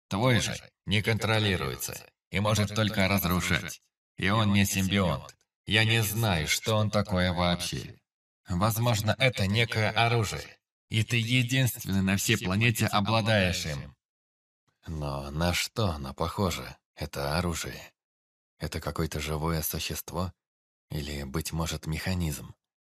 Твой же не контролируется и может только разрушать. И он не симбионт. Я не знаю, что он такое вообще. Возможно, это некое оружие, и ты единственный на всей планете обладаешь им. Но на что оно похоже, это оружие? Это какое-то живое существо? Или, быть может, механизм?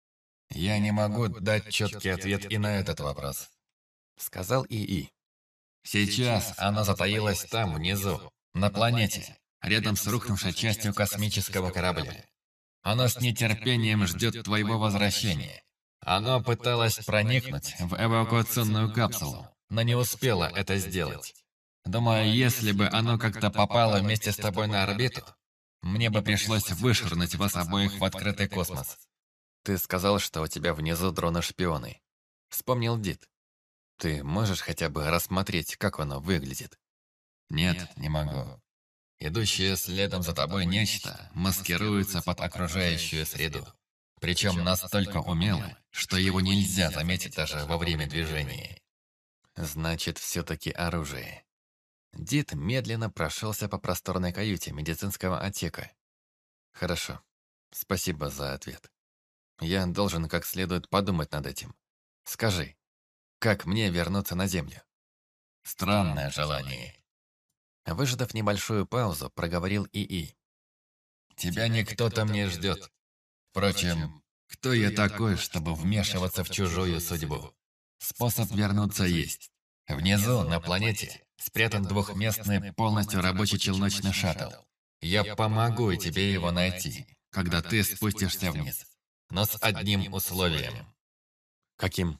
Я не могу дать четкий ответ и на этот вопрос. Сказал ИИ. Сейчас оно затаилось там, внизу, на планете, рядом с рухнувшей частью космического корабля. Оно с нетерпением ждет твоего возвращения. Оно пыталось проникнуть в эвакуационную капсулу, но не успело это сделать. Думаю, если бы оно как-то попало вместе с тобой на орбиту, мне бы пришлось вышвырнуть вас обоих в открытый космос. Ты сказал, что у тебя внизу дроны-шпионы. Вспомнил Дид. Ты можешь хотя бы рассмотреть, как оно выглядит? Нет, не могу. Идущее следом за тобой нечто маскируется под окружающую среду. Причем настолько умело, что его нельзя заметить даже во время движения. Значит, все-таки оружие. Дид медленно прошелся по просторной каюте медицинского отсека. Хорошо. Спасибо за ответ. Я должен как следует подумать над этим. Скажи, как мне вернуться на Землю? Странное желание. Выждав небольшую паузу, проговорил ИИ. Тебя никто там не ждет. Впрочем, кто я такой, чтобы вмешиваться в чужую судьбу? Способ вернуться есть. Внизу, на планете, спрятан двухместный, полностью рабочий челночный шаттл. Я помогу тебе его найти, когда ты спустишься вниз. Но с одним условием. Каким?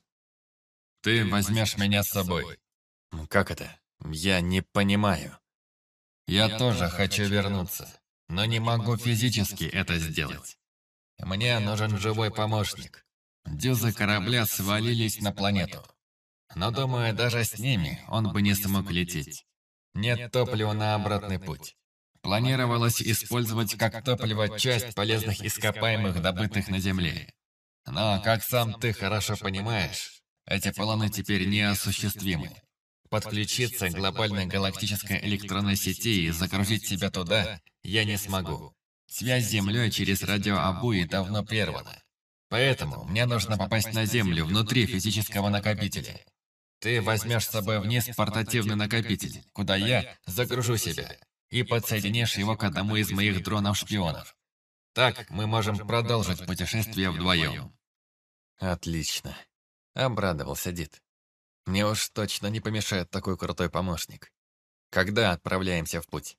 Ты возьмешь меня с собой. Как это? Я не понимаю. Я тоже хочу вернуться, но не могу физически это сделать. Мне нужен живой помощник. Дюзы корабля свалились на планету. Но, думаю, даже с ними он бы не смог лететь. Нет топлива на обратный путь. Планировалось использовать как топливо часть полезных ископаемых, добытых на Земле. Но, как сам ты хорошо понимаешь, эти планы теперь неосуществимы. Подключиться к глобальной галактической электронной сети и загрузить себя туда я не смогу. Связь с Землей через радиообуи давно прервана. Поэтому мне нужно попасть на Землю внутри физического накопителя. Ты возьмешь с собой вниз портативный накопитель, куда я загружу себя, и подсоединишь его к одному из моих дронов-шпионов. Так мы можем продолжить путешествие вдвоем. Отлично. Обрадовался Дид. Мне уж точно не помешает такой крутой помощник. Когда отправляемся в путь?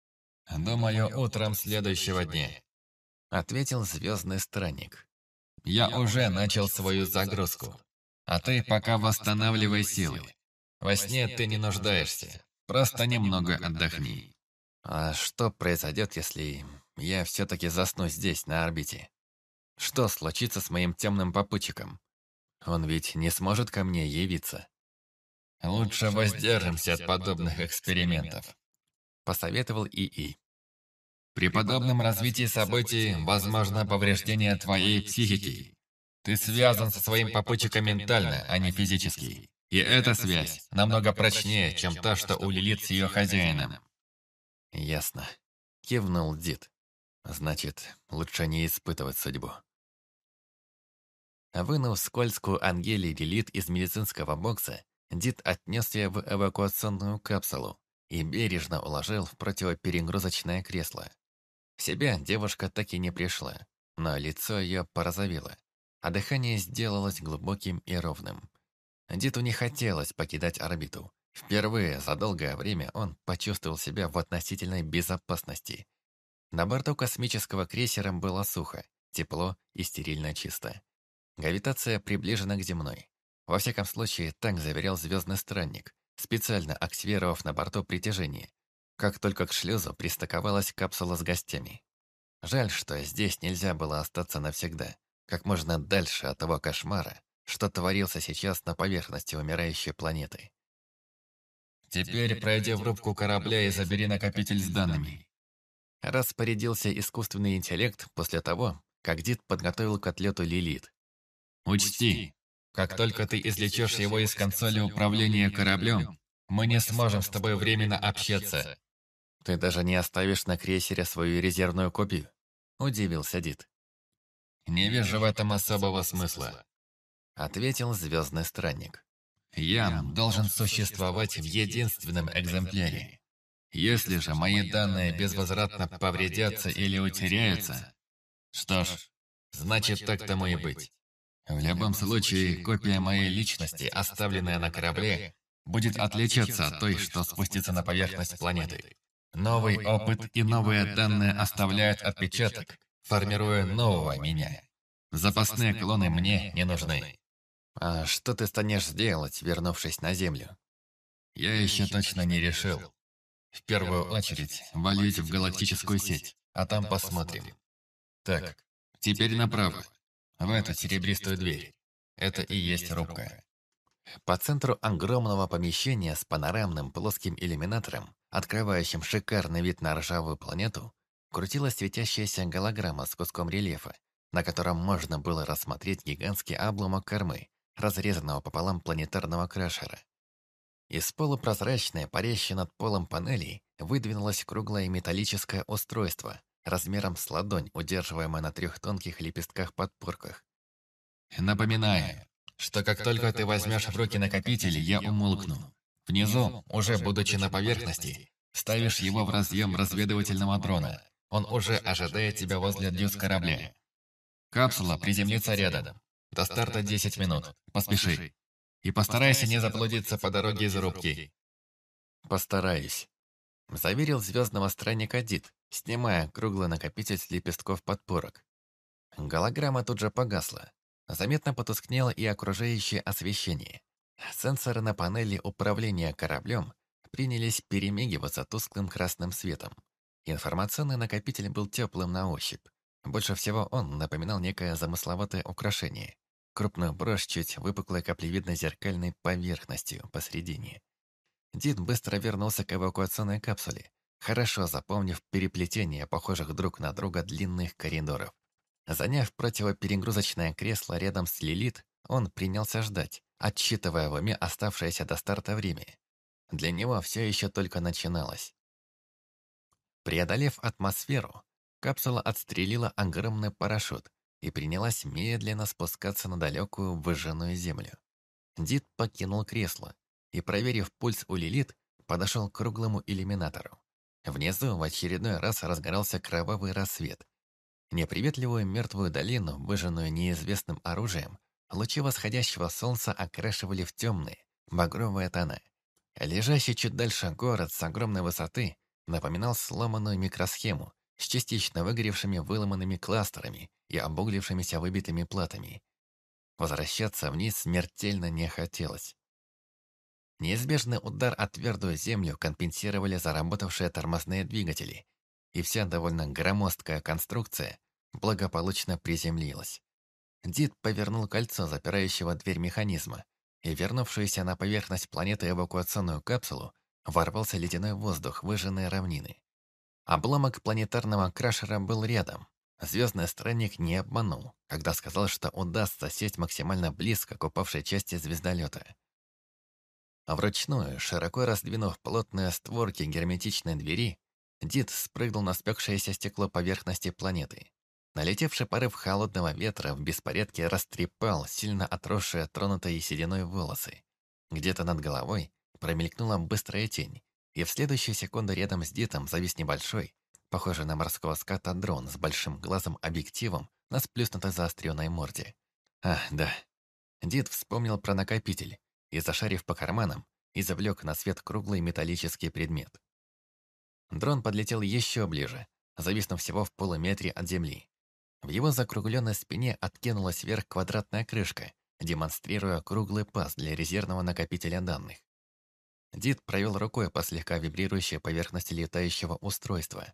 Думаю, утром следующего дня. Ответил звездный странник. Я уже начал свою загрузку. А ты пока восстанавливай силы. Во сне ты не нуждаешься. Просто немного отдохни. А что произойдет, если я все-таки засну здесь, на орбите? Что случится с моим темным попутчиком? Он ведь не сможет ко мне явиться. Лучше воздержимся от подобных экспериментов. Посоветовал ИИ. При подобном развитии событий возможно повреждение твоей психики. Ты связан со своим попутчиком ментально, а не физически. И эта связь намного прочнее, чем та, что у Лилит с ее хозяином. Ясно. Кивнул Дид. Значит, лучше не испытывать судьбу. Вынув скользкую Ангелии Лилит из медицинского бокса, Дид отнес ее в эвакуационную капсулу и бережно уложил в противоперегрузочное кресло. В себя девушка так и не пришла, но лицо ее порозовело, а дыхание сделалось глубоким и ровным. Диду не хотелось покидать орбиту. Впервые за долгое время он почувствовал себя в относительной безопасности. На борту космического крейсера было сухо, тепло и стерильно чисто. Гравитация приближена к земной. Во всяком случае, так заверял звездный странник, специально активировав на борту притяжение. Как только к шлюзу пристыковалась капсула с гостями. Жаль, что здесь нельзя было остаться навсегда, как можно дальше от того кошмара, что творился сейчас на поверхности умирающей планеты. Теперь пройди в рубку корабля и забери накопитель с данными. Распорядился искусственный интеллект после того, как Дид подготовил к отлету Лилит. Учти, как только ты извлечешь его из консоли управления кораблем, мы не сможем с тобой временно общаться. Ты даже не оставишь на крейсере свою резервную копию? Удивился Дид. Не вижу в этом особого смысла, Ответил звездный странник. Я должен существовать в единственном экземпляре. Если же мои данные безвозвратно повредятся или утеряются, что ж, значит так тому и быть. В любом случае, копия моей личности, оставленная на корабле, будет отличаться от той, что спустится на поверхность планеты. Новый опыт и новые данные оставляют отпечаток, формируя нового меня. Запасные клоны мне не нужны. А что ты станешь делать, вернувшись на Землю? Я еще точно не решил. В первую очередь, валить в галактическую сеть, а там посмотрим. Так, теперь направо, в эту серебристую дверь. Это и есть рубка. По центру огромного помещения с панорамным плоским иллюминатором, открывающим шикарный вид на ржавую планету, крутилась светящаяся голограмма с куском рельефа, на котором можно было рассмотреть гигантский обломок кормы, разрезанного пополам планетарного крашера. Из полупрозрачной, парящей над полом панелей, выдвинулось круглое металлическое устройство, размером с ладонь, удерживаемое на 3 тонких лепестках-подпорках. Напоминаю, что как только ты возьмешь в руки накопитель, я умолкну. Внизу, уже будучи на поверхности, ставишь его в разъем разведывательного дрона. Он уже ожидает тебя возле дюз корабля. Капсула приземлится рядом. До старта 10 минут. Поспеши. И постарайся не заблудиться по дороге из рубки. «Постараюсь», — заверил звездного странника Дид, снимая круглый накопитель с лепестков подпорок. Голограмма тут же погасла. Заметно потускнело и окружающее освещение. Сенсоры на панели управления кораблем принялись перемигиваться тусклым красным светом. Информационный накопитель был теплым на ощупь. Больше всего он напоминал некое замысловатое украшение. Крупную брошь чуть выпуклой каплевидной зеркальной поверхностью посредине. Дид быстро вернулся к эвакуационной капсуле, хорошо запомнив переплетение похожих друг на друга длинных коридоров. Заняв противоперегрузочное кресло рядом с Лилит, он принялся ждать, отсчитывая в уме оставшееся до старта время. Для него все еще только начиналось. Преодолев атмосферу, капсула отстрелила огромный парашют и принялась медленно спускаться на далекую выжженную землю. Дид покинул кресло и, проверив пульс у Лилит, подошел к круглому иллюминатору. Внизу в очередной раз разгорался кровавый рассвет. Неприветливую мертвую долину, выжженную неизвестным оружием, лучи восходящего солнца окрашивали в темные, багровые тона. Лежащий чуть дальше город с огромной высоты напоминал сломанную микросхему с частично выгоревшими выломанными кластерами и обуглившимися выбитыми платами. Возвращаться вниз смертельно не хотелось. Неизбежный удар о твердую землю компенсировали заработавшие тормозные двигатели, и вся довольно громоздкая конструкция благополучно приземлилась. Дид повернул кольцо запирающего дверь механизма, и вернувшуюся на поверхность планеты эвакуационную капсулу ворвался ледяной воздух выжженной равнины. Обломок планетарного крашера был рядом. Звездный странник не обманул, когда сказал, что удастся сесть максимально близко к упавшей части звездолета. Вручную, широко раздвинув плотные створки герметичной двери, Дид спрыгнул на спекшееся стекло поверхности планеты. Налетевший порыв холодного ветра в беспорядке растрепал сильно отросшие тронутые сединой волосы. Где-то над головой промелькнула быстрая тень, и в следующую секунду рядом с Дидом завис небольшой, похожий на морского ската дрон с большим глазом-объективом на сплюснутой заостренной морде. Да. Дид вспомнил про накопитель и, зашарив по карманам, извлек на свет круглый металлический предмет. Дрон подлетел еще ближе, зависнув всего в полуметре от земли. В его закругленной спине откинулась вверх квадратная крышка, демонстрируя круглый паз для резервного накопителя данных. Дид провел рукой по слегка вибрирующей поверхности летающего устройства.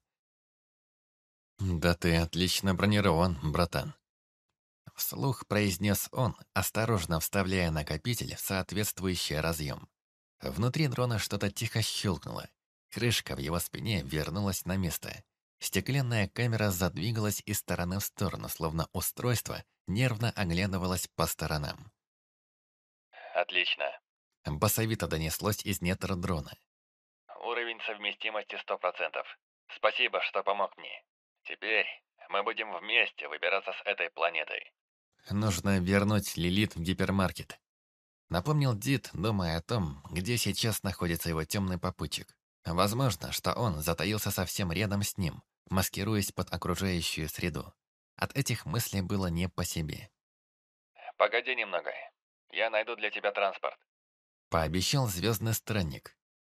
«Да ты отлично бронирован, братан», — вслух произнес он, осторожно вставляя накопитель в соответствующий разъем. Внутри дрона что-то тихо щелкнуло. Крышка в его спине вернулась на место. Стеклянная камера задвигалась из стороны в сторону, словно устройство нервно оглядывалось по сторонам. «Отлично», Басовито донеслось из недр дрона. Уровень совместимости 100%. Спасибо, что помог мне. Теперь мы будем вместе выбираться с этой планетой. Нужно вернуть Лилит в гипермаркет. Напомнил Дид, думая о том, где сейчас находится его темный попутчик. Возможно, что он затаился совсем рядом с ним, маскируясь под окружающую среду. От этих мыслей было не по себе. Погоди немного. Я найду для тебя транспорт. Пообещал звездный странник.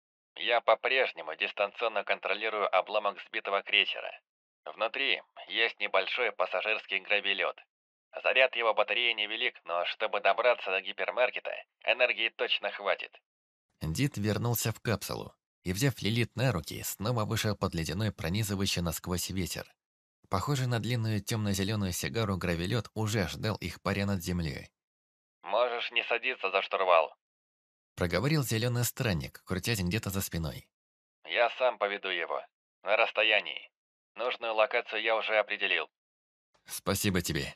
Я по-прежнему дистанционно контролирую обломок сбитого крейсера. Внутри есть небольшой пассажирский гравелет. Заряд его батареи невелик, но чтобы добраться до гипермаркета, энергии точно хватит. Дид вернулся в капсулу и, взяв Лилит на руки, снова вышел под ледяной пронизывающий насквозь ветер. Похожий на длинную темно-зеленую сигару гравелет уже ждал их, паря над землей. «Можешь не садиться за штурвал», — проговорил зеленый странник, крутясь где-то за спиной. «Я сам поведу его. На расстоянии. Нужную локацию я уже определил». «Спасибо тебе».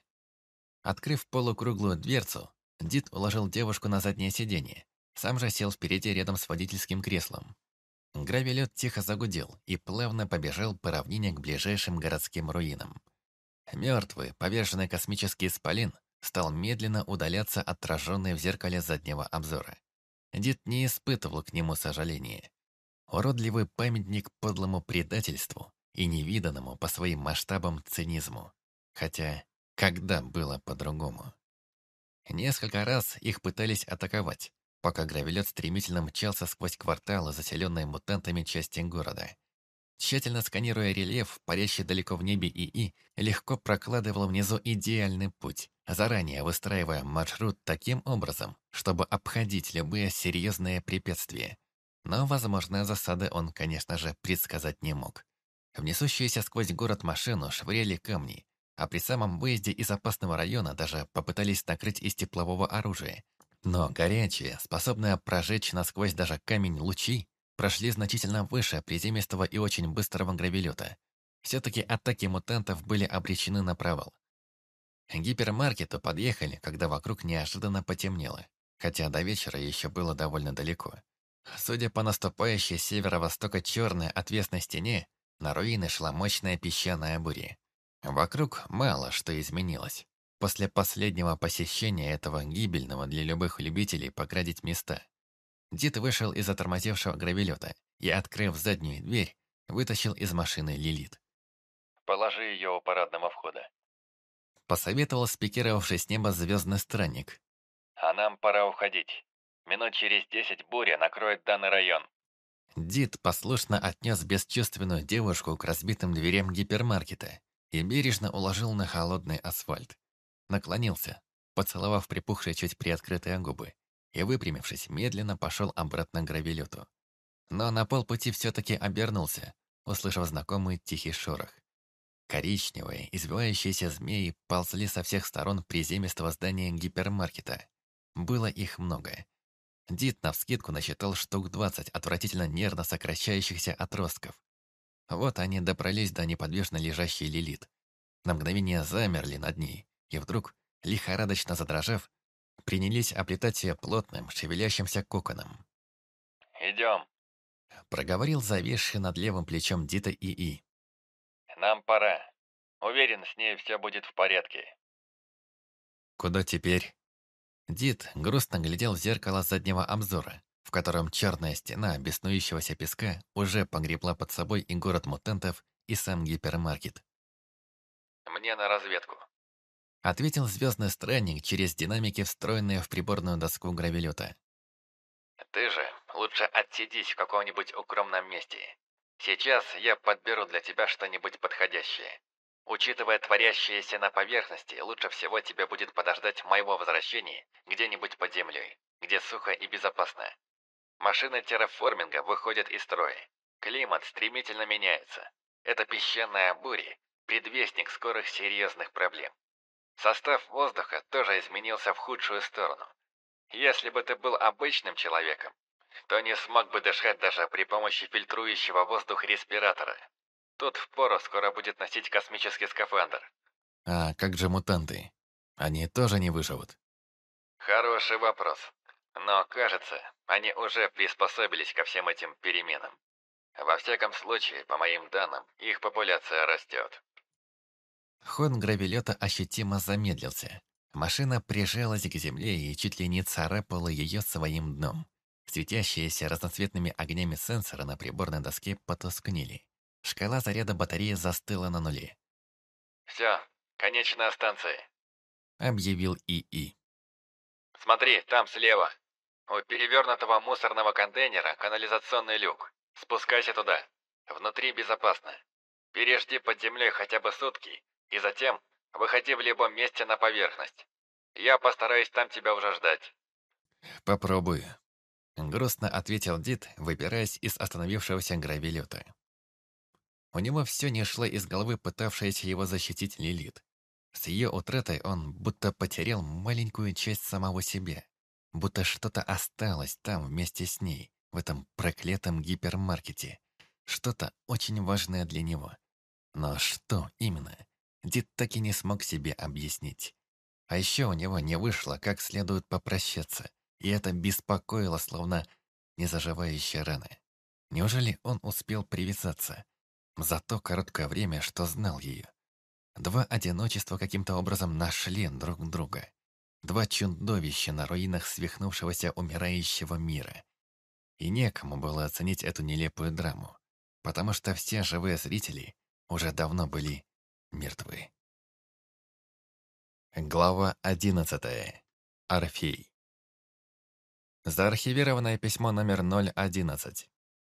Открыв полукруглую дверцу, Дид уложил девушку на заднее сиденье. Сам же сел впереди рядом с водительским креслом. Гравелет тихо загудел и плавно побежал по равнине к ближайшим городским руинам. Мертвый, поверженный космический исполин стал медленно удаляться, отраженный в зеркале заднего обзора. Дид не испытывал к нему сожаления. Уродливый памятник подлому предательству и невиданному по своим масштабам цинизму. Хотя, когда было по-другому? Несколько раз их пытались атаковать, пока гравелет стремительно мчался сквозь кварталы, заселенные мутантами части города. Тщательно сканируя рельеф, парящий далеко в небе ИИ легко прокладывал внизу идеальный путь, заранее выстраивая маршрут таким образом, чтобы обходить любые серьезные препятствия. Но возможные засады он, конечно же, предсказать не мог. В несущуюся сквозь город машину швыряли камни, а при самом выезде из опасного района даже попытались накрыть из теплового оружия. Но горячие, способные прожечь насквозь даже камень лучи, прошли значительно выше приземистого и очень быстрого гравелета. Все-таки атаки мутантов были обречены на провал. К гипермаркету подъехали, когда вокруг неожиданно потемнело, хотя до вечера еще было довольно далеко. Судя по наступающей с северо-востока черной отвесной стене, на руины шла мощная песчаная буря. Вокруг мало что изменилось. После последнего посещения этого гибельного для любых любителей поградить места, Дид вышел из затормозевшего гравелета и, открыв заднюю дверь, вытащил из машины Лилит. «Положи ее у парадного входа», — посоветовал спикировавший с неба звездный странник. «А нам пора уходить. Минут через 10 буря накроет данный район». Дид послушно отнес бесчувственную девушку к разбитым дверям гипермаркета и бережно уложил на холодный асфальт. Наклонился, поцеловав припухшие чуть приоткрытые губы, и, выпрямившись, медленно пошел обратно к гравелету. Но на полпути все-таки обернулся, услышав знакомый тихий шорох. Коричневые, извивающиеся змеи ползли со всех сторон приземистого здания гипермаркета. Было их много. Дид навскидку насчитал штук 20 отвратительно нервно сокращающихся отростков. Вот они добрались до неподвижно лежащей Лилит. На мгновение замерли над ней, и вдруг, лихорадочно задрожав, принялись оплетать ее плотным, шевелящимся коконом. «Идем. Проговорил зависший над левым плечом Дита ИИ. Нам пора. Уверен, с ней все будет в порядке». Куда теперь? Дид грустно глядел в зеркало заднего обзора, в котором черная стена беснующегося песка уже погребла под собой и город мутантов, и сам гипермаркет. «Мне на разведку», — ответил звездный странник через динамики, встроенные в приборную доску гравелета. «Ты же лучше отсидись в каком-нибудь укромном месте. Сейчас я подберу для тебя что-нибудь подходящее. Учитывая творящееся на поверхности, лучше всего тебе будет подождать моего возвращения где-нибудь под землей, где сухо и безопасно. Машины терраформинга выходят из строя. Климат стремительно меняется. Это песчаная буря, предвестник скорых серьезных проблем. Состав воздуха тоже изменился в худшую сторону. Если бы ты был обычным человеком, то не смог бы дышать даже при помощи фильтрующего воздух респиратора. Тут впору скоро будет носить космический скафандр. А как же мутанты? Они тоже не выживут? Хороший вопрос. Но, кажется, они уже приспособились ко всем этим переменам. Во всяком случае, по моим данным, их популяция растет. Ход гравелета ощутимо замедлился. Машина прижалась к земле и чуть ли не царапала ее своим дном. Светящиеся разноцветными огнями сенсоры на приборной доске потускнели. Шкала заряда батареи застыла на нуле. «Все, конечная станция», — объявил ИИ. «Смотри, там слева. У перевернутого мусорного контейнера канализационный люк. Спускайся туда. Внутри безопасно. Пережди под землей хотя бы сутки, и затем выходи в любом месте на поверхность. Я постараюсь там тебя уже ждать». «Попробую», — грустно ответил Дид, выбираясь из остановившегося гравелета. У него все не шло из головы пытавшаяся его защитить Лилит. С ее утратой он будто потерял маленькую часть самого себя. Будто что-то осталось там вместе с ней, в этом проклятом гипермаркете. Что-то очень важное для него. Но что именно? Дид так и не смог себе объяснить. А еще у него не вышло как следует попрощаться, и это беспокоило, словно незаживающая рана. Неужели он успел привязаться? За то короткое время, что знал ее. Два одиночества каким-то образом нашли друг друга. Два чудовища на руинах свихнувшегося умирающего мира. И некому было оценить эту нелепую драму, потому что все живые зрители уже давно были мертвы. Глава 11. Орфей. Заархивированное письмо номер 011.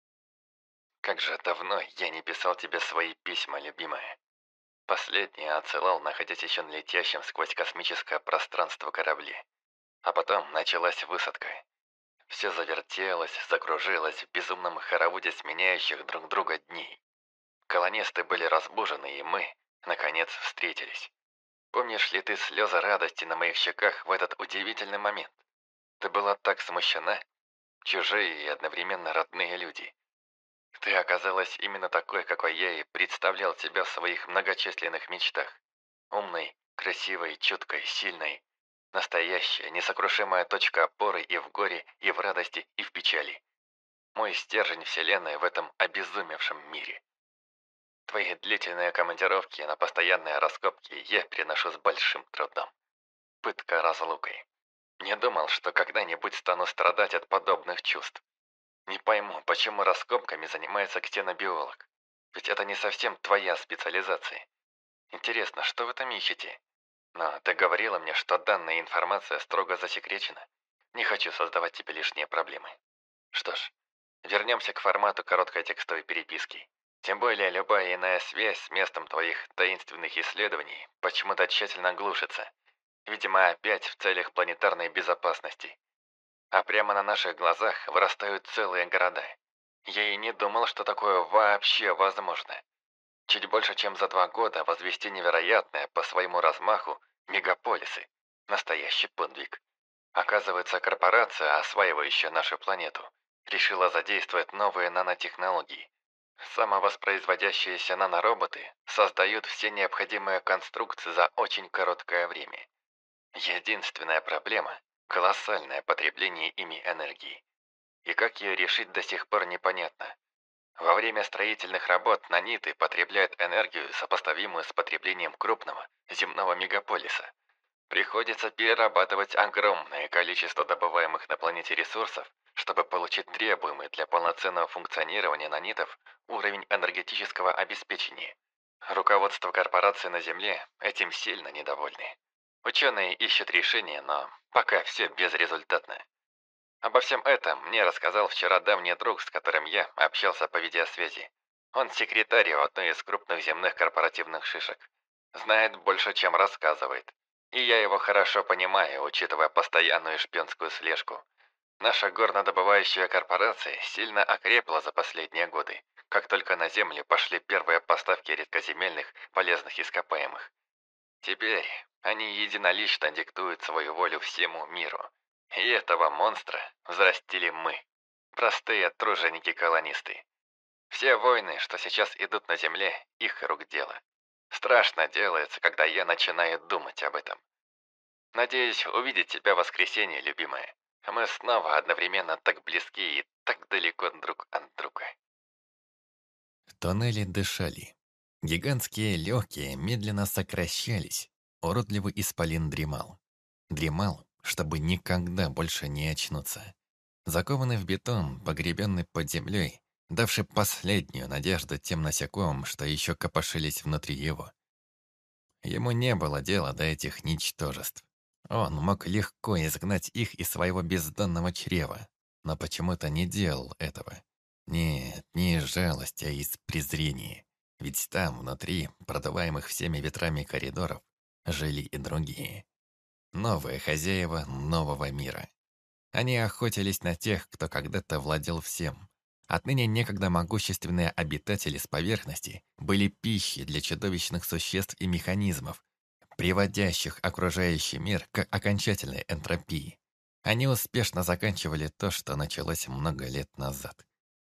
«Как же давно я не писал тебе свои письма, любимая. Последнее отсылал, находясь еще летящим сквозь космическое пространство корабле. А потом началась высадка. Все завертелось, закружилось в безумном хороводе сменяющих друг друга дней. Колонисты были разбужены, и мы, наконец, встретились. Помнишь ли ты слезы радости на моих щеках в этот удивительный момент? Ты была так смущена. Чужие и одновременно родные люди. Ты оказалась именно такой, какой я и представлял тебя в своих многочисленных мечтах. Умной, красивой, чуткой, сильной. Настоящая, несокрушимая точка опоры и в горе, и в радости, и в печали. Мой стержень вселенной в этом обезумевшем мире. Твои длительные командировки на постоянные раскопки я переношу с большим трудом. Пытка разлукой. Не думал, что когда-нибудь стану страдать от подобных чувств. Не пойму, почему раскопками занимается ксенобиолог. Ведь это не совсем твоя специализация. Интересно, что вы там ищете? Но ты говорила мне, что данная информация строго засекречена. Не хочу создавать тебе лишние проблемы. Что ж, вернемся к формату короткой текстовой переписки. Тем более, любая иная связь с местом твоих таинственных исследований почему-то тщательно глушится. Видимо, опять в целях планетарной безопасности. А прямо на наших глазах вырастают целые города. Я и не думал, что такое вообще возможно. Чуть больше, чем за 2 года возвести невероятное по своему размаху мегаполисы. Настоящий подвиг. Оказывается, корпорация, осваивающая нашу планету, решила задействовать новые нанотехнологии. Самовоспроизводящиеся нанороботы создают все необходимые конструкции за очень короткое время. Единственная проблема – колоссальное потребление ими энергии. И как ее решить до сих пор непонятно. Во время строительных работ наниты потребляют энергию, сопоставимую с потреблением крупного земного мегаполиса. Приходится перерабатывать огромное количество добываемых на планете ресурсов, чтобы получить требуемый для полноценного функционирования нанитов уровень энергетического обеспечения. Руководство корпорации на Земле этим сильно недовольны. Ученые ищут решения, но пока все безрезультатно. Обо всем этом мне рассказал вчера давний друг, с которым я общался по видеосвязи. Он секретарь одной из крупных земных корпоративных шишек. Знает больше, чем рассказывает. И я его хорошо понимаю, учитывая постоянную шпионскую слежку. Наша горнодобывающая корпорация сильно окрепла за последние годы, как только на Землю пошли первые поставки редкоземельных полезных ископаемых. Теперь они единолично диктуют свою волю всему миру. И этого монстра взрастили мы, простые труженики-колонисты. Все войны, что сейчас идут на Земле, их рук дело. Страшно делается, когда я начинаю думать об этом. Надеюсь увидеть тебя в воскресенье, любимая. Мы снова одновременно так близки и так далеко друг от друга. Тоннели дышали. Гигантские легкие медленно сокращались. Уродливый исполин дремал. Дремал, чтобы никогда больше не очнуться. Закованный в бетон, погребенный под землей, давший последнюю надежду тем насекомым, что еще копошились внутри его. Ему не было дела до этих ничтожеств. Он мог легко изгнать их из своего бездонного чрева, но почему-то не делал этого. Нет, не из жалости, а из презрения. Ведь там, внутри, продуваемых всеми ветрами коридоров, жили и другие. Новые хозяева нового мира. Они охотились на тех, кто когда-то владел всем. Отныне некогда могущественные обитатели с поверхности были пищей для чудовищных существ и механизмов, приводящих окружающий мир к окончательной энтропии. Они успешно заканчивали то, что началось много лет назад.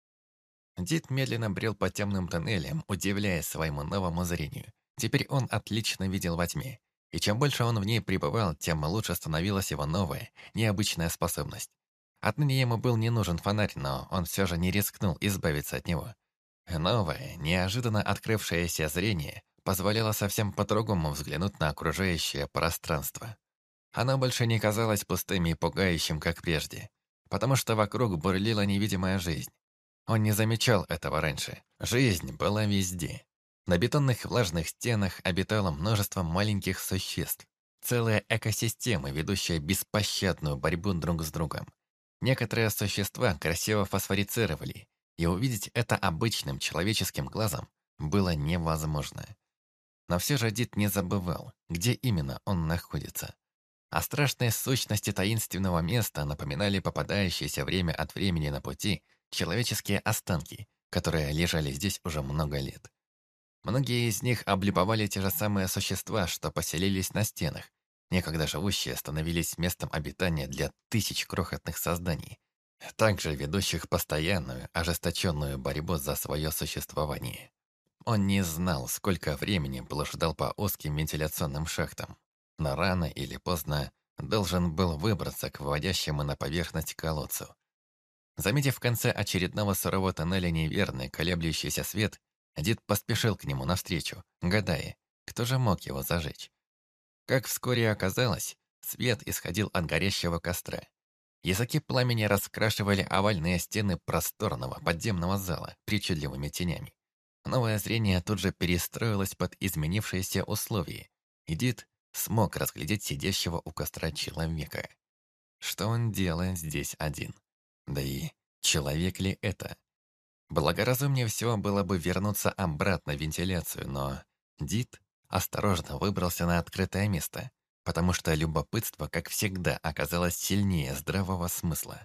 Дид медленно брел по темным тоннелям, удивляясь своему новому зрению. Теперь он отлично видел во тьме. И чем больше он в ней пребывал, тем лучше становилась его новая, необычная способность. Отныне ему был не нужен фонарь, но он все же не рискнул избавиться от него. Новое, неожиданно открывшееся зрение позволяло совсем по-другому взглянуть на окружающее пространство. Оно больше не казалось пустым и пугающим, как прежде, потому что вокруг бурлила невидимая жизнь. Он не замечал этого раньше. Жизнь была везде. На бетонных влажных стенах обитало множество маленьких существ. Целая экосистема, ведущая беспощадную борьбу друг с другом. Некоторые существа красиво фосфорицировали, и увидеть это обычным человеческим глазом было невозможно. Но все же Дид не забывал, где именно он находится. А страшные сущности таинственного места напоминали попадающиеся время от времени на пути человеческие останки, которые лежали здесь уже много лет. Многие из них облюбовали те же самые существа, что поселились на стенах. Некогда живущие становились местом обитания для тысяч крохотных созданий, также ведущих постоянную, ожесточенную борьбу за свое существование. Он не знал, сколько времени блуждал по узким вентиляционным шахтам, но рано или поздно должен был выбраться к выводящему на поверхность колодцу. Заметив в конце очередного сырого тоннеля неверный, колеблющийся свет, Дид поспешил к нему навстречу, гадая, кто же мог его зажечь. Как вскоре оказалось, свет исходил от горящего костра. Языки пламени раскрашивали овальные стены просторного подземного зала причудливыми тенями. Новое зрение тут же перестроилось под изменившиеся условия, и Дид смог разглядеть сидящего у костра человека. Что он делает здесь один? Да и человек ли это? Благоразумнее всего было бы вернуться обратно в вентиляцию, но Дид осторожно выбрался на открытое место, потому что любопытство, как всегда, оказалось сильнее здравого смысла.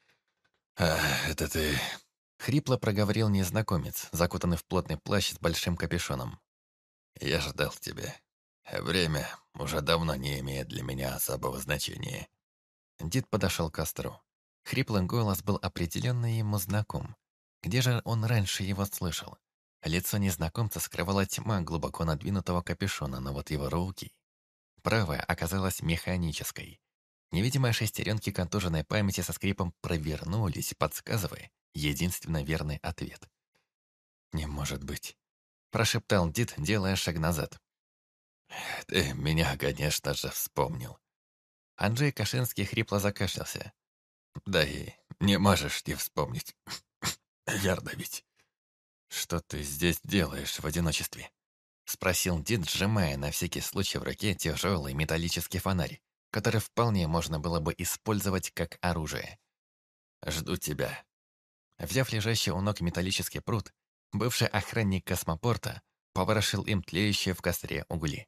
Это ты...» — хрипло проговорил незнакомец, закутанный в плотный плащ с большим капюшоном. «Я ждал тебя. Время уже давно не имеет для меня особого значения». Дид подошел к костру. Хриплый голос был определенно ему знаком. Где же он раньше его слышал? Лицо незнакомца скрывала тьма глубоко надвинутого капюшона, но вот его руки... Правая оказалась механической. Невидимые шестеренки контуженной памяти со скрипом провернулись, подсказывая единственно верный ответ. «Не может быть», — прошептал Дид, делая шаг назад. «Ты меня, конечно же, вспомнил». Анджей Кашинский хрипло закашлялся. «Да и не можешь не вспомнить. Верно ведь?» «Что ты здесь делаешь в одиночестве?» — спросил Дид, сжимая на всякий случай в руке тяжелый металлический фонарь, который вполне можно было бы использовать как оружие. «Жду тебя». Взяв лежащий у ног металлический пруд, бывший охранник космопорта поворошил им тлеющие в костре угли.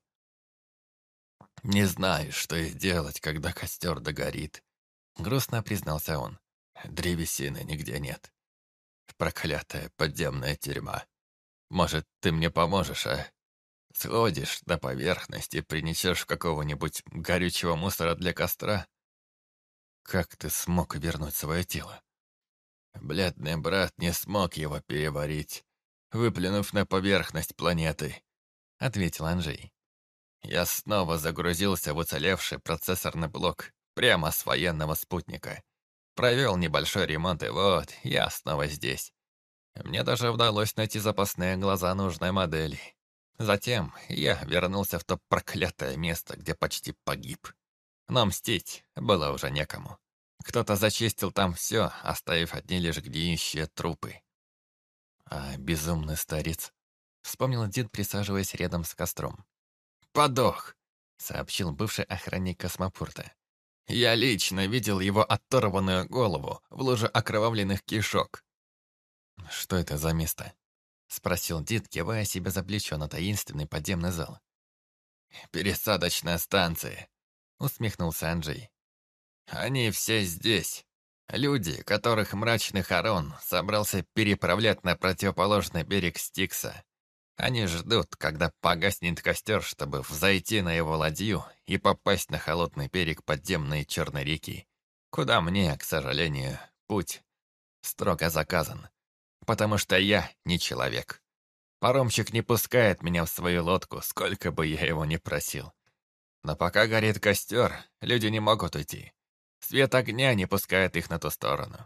«Не знаю, что и делать, когда костер догорит», — грустно признался он. «Древесины нигде нет. Проклятая подземная тюрьма. Может, ты мне поможешь, а? Сходишь на поверхность и принесешь какого-нибудь горючего мусора для костра?» «Как ты смог вернуть свое тело?» «Бледный брат не смог его переварить, выплюнув на поверхность планеты», — ответил Анджей. «Я снова загрузился в уцелевший процессорный блок, прямо с военного спутника. Провел небольшой ремонт, и вот, я снова здесь. Мне даже удалось найти запасные глаза нужной модели. Затем я вернулся в то проклятое место, где почти погиб. Но мстить было уже некому. Кто-то зачистил там все, оставив одни лишь гниющие трупы. А безумный старец, вспомнил Дид, присаживаясь рядом с костром. «Подох», — сообщил бывший охранник космопорта. «Я лично видел его оторванную голову в луже окровавленных кишок». «Что это за место?» — спросил Дид, кивая себе за плечо на таинственный подземный зал. «Пересадочная станция», — усмехнулся Анджей. «Они все здесь. Люди, которых мрачный Харон собрался переправлять на противоположный берег Стикса. Они ждут, когда погаснет костер, чтобы взойти на его ладью и попасть на холодный берег подземной Черной реки, куда мне, к сожалению, путь строго заказан, потому что я не человек. Паромщик не пускает меня в свою лодку, сколько бы я его ни просил. Но пока горит костер, люди не могут уйти. Свет огня не пускает их на ту сторону».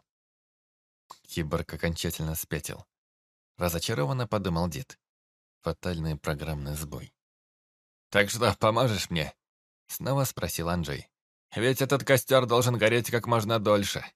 Киборг окончательно спятил. Разочарованно подумал Дид. Фатальный программный сбой. «Так что, поможешь мне?» Снова спросил Анджей. «Ведь этот костер должен гореть как можно дольше».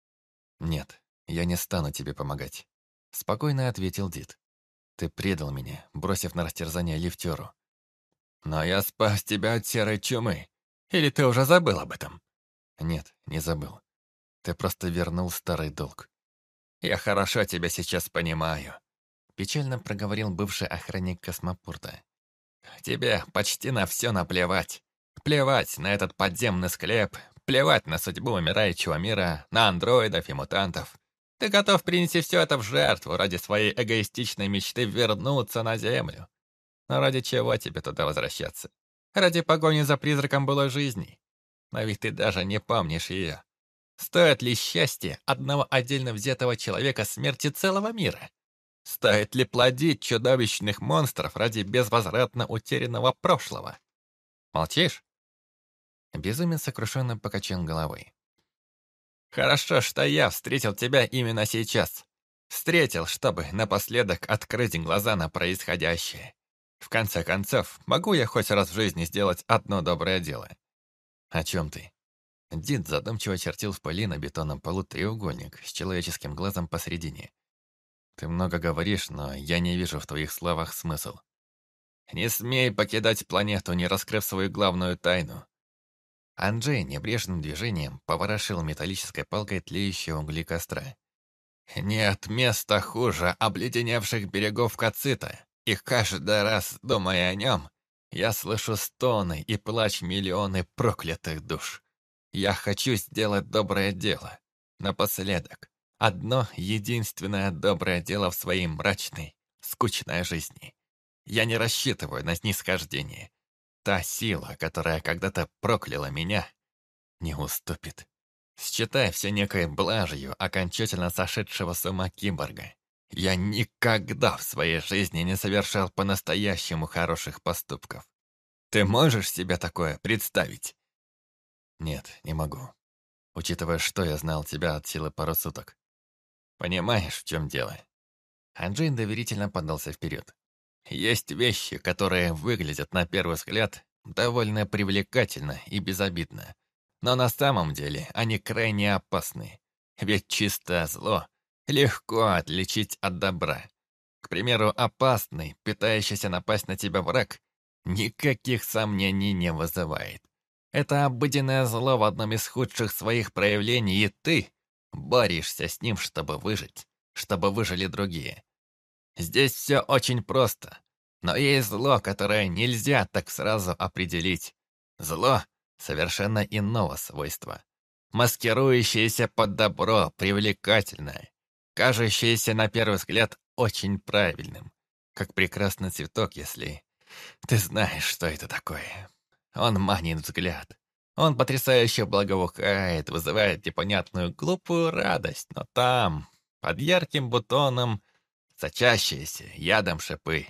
«Нет, я не стану тебе помогать», — спокойно ответил Дид. «Ты предал меня, бросив на растерзание лифтеру». «Но я спас тебя от серой чумы. Или ты уже забыл об этом?» «Нет, не забыл. Ты просто вернул старый долг». «Я хорошо тебя сейчас понимаю», — печально проговорил бывший охранник космопорта. «Тебе почти на все наплевать. Плевать на этот подземный склеп, плевать на судьбу умирающего мира, на андроидов и мутантов. Ты готов принести все это в жертву ради своей эгоистичной мечты вернуться на Землю. Но ради чего тебе туда возвращаться? Ради погони за призраком былой жизни? Но ведь ты даже не помнишь ее. Стоит ли счастье одного отдельно взятого человека смерти целого мира? Стоит ли плодить чудовищных монстров ради безвозвратно утерянного прошлого? Молчишь?» Безумец сокрушенно покачал головой. «Хорошо, что я встретил тебя именно сейчас. Встретил, чтобы напоследок открыть глаза на происходящее. В конце концов, могу я хоть раз в жизни сделать одно доброе дело?» «О чем ты?» Дид задумчиво чертил в пыли на бетонном полу треугольник с человеческим глазом посередине. «Ты много говоришь, но я не вижу в твоих словах смысл». «Не смей покидать планету, не раскрыв свою главную тайну». Анджей небрежным движением поворошил металлической палкой тлеющие угли костра. «Нет места хуже обледеневших берегов Кацита, и каждый раз, думая о нем, я слышу стоны и плач миллионы проклятых душ. Я хочу сделать доброе дело. Напоследок, одно единственное доброе дело в своей мрачной, скучной жизни. Я не рассчитываю на снисхождение. Та сила, которая когда-то прокляла меня, не уступит. Считай все некой блажью окончательно сошедшего с ума киборга. Я никогда в своей жизни не совершал по-настоящему хороших поступков. Ты можешь себе такое представить?» «Нет, не могу. Учитывая, что я знал тебя от силы пару суток. Понимаешь, в чем дело?» Анджей доверительно подался вперед. «Есть вещи, которые выглядят на первый взгляд довольно привлекательно и безобидно. Но на самом деле они крайне опасны. Ведь чистое зло легко отличить от добра. К примеру, опасный, пытающийся напасть на тебя враг, никаких сомнений не вызывает. Это обыденное зло в одном из худших своих проявлений, и ты борешься с ним, чтобы выжить, чтобы выжили другие. Здесь все очень просто, но есть зло, которое нельзя так сразу определить. Зло совершенно иного свойства, маскирующееся под добро, привлекательное, кажущееся на первый взгляд очень правильным, как прекрасный цветок, если ты знаешь, что это такое. Он манит взгляд. Он потрясающе благоухает, вызывает непонятную глупую радость, но там, под ярким бутоном, сочащиеся ядом шипы.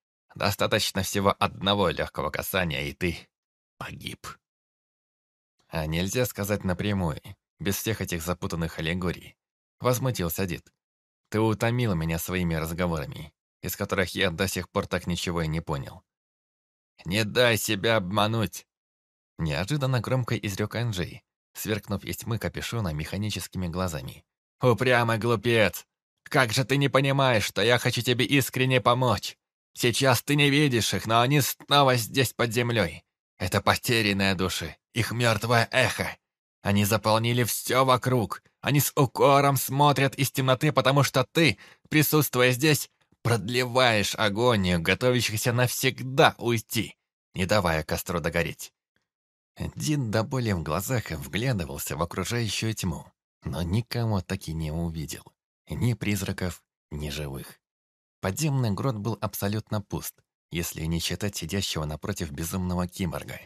Достаточно всего одного легкого касания, и ты погиб. А нельзя сказать напрямую, без всех этих запутанных аллегорий. Возмутился Дид. Ты утомил меня своими разговорами, из которых я до сих пор так ничего и не понял. «Не дай себя обмануть!» Неожиданно громко изрек Анджей, сверкнув из тьмы капюшона механическими глазами. «Упрямый глупец! Как же ты не понимаешь, что я хочу тебе искренне помочь? Сейчас ты не видишь их, но они снова здесь под землей. Это потерянные души, их мертвое эхо. Они заполнили все вокруг. Они с укором смотрят из темноты, потому что ты, присутствуя здесь, продлеваешь агонию, готовящихся навсегда уйти, не давая костру догореть». Дин до боли в глазах вглядывался в окружающую тьму, но никого так и не увидел. Ни призраков, ни живых. Подземный грот был абсолютно пуст, если не считать сидящего напротив безумного киборга.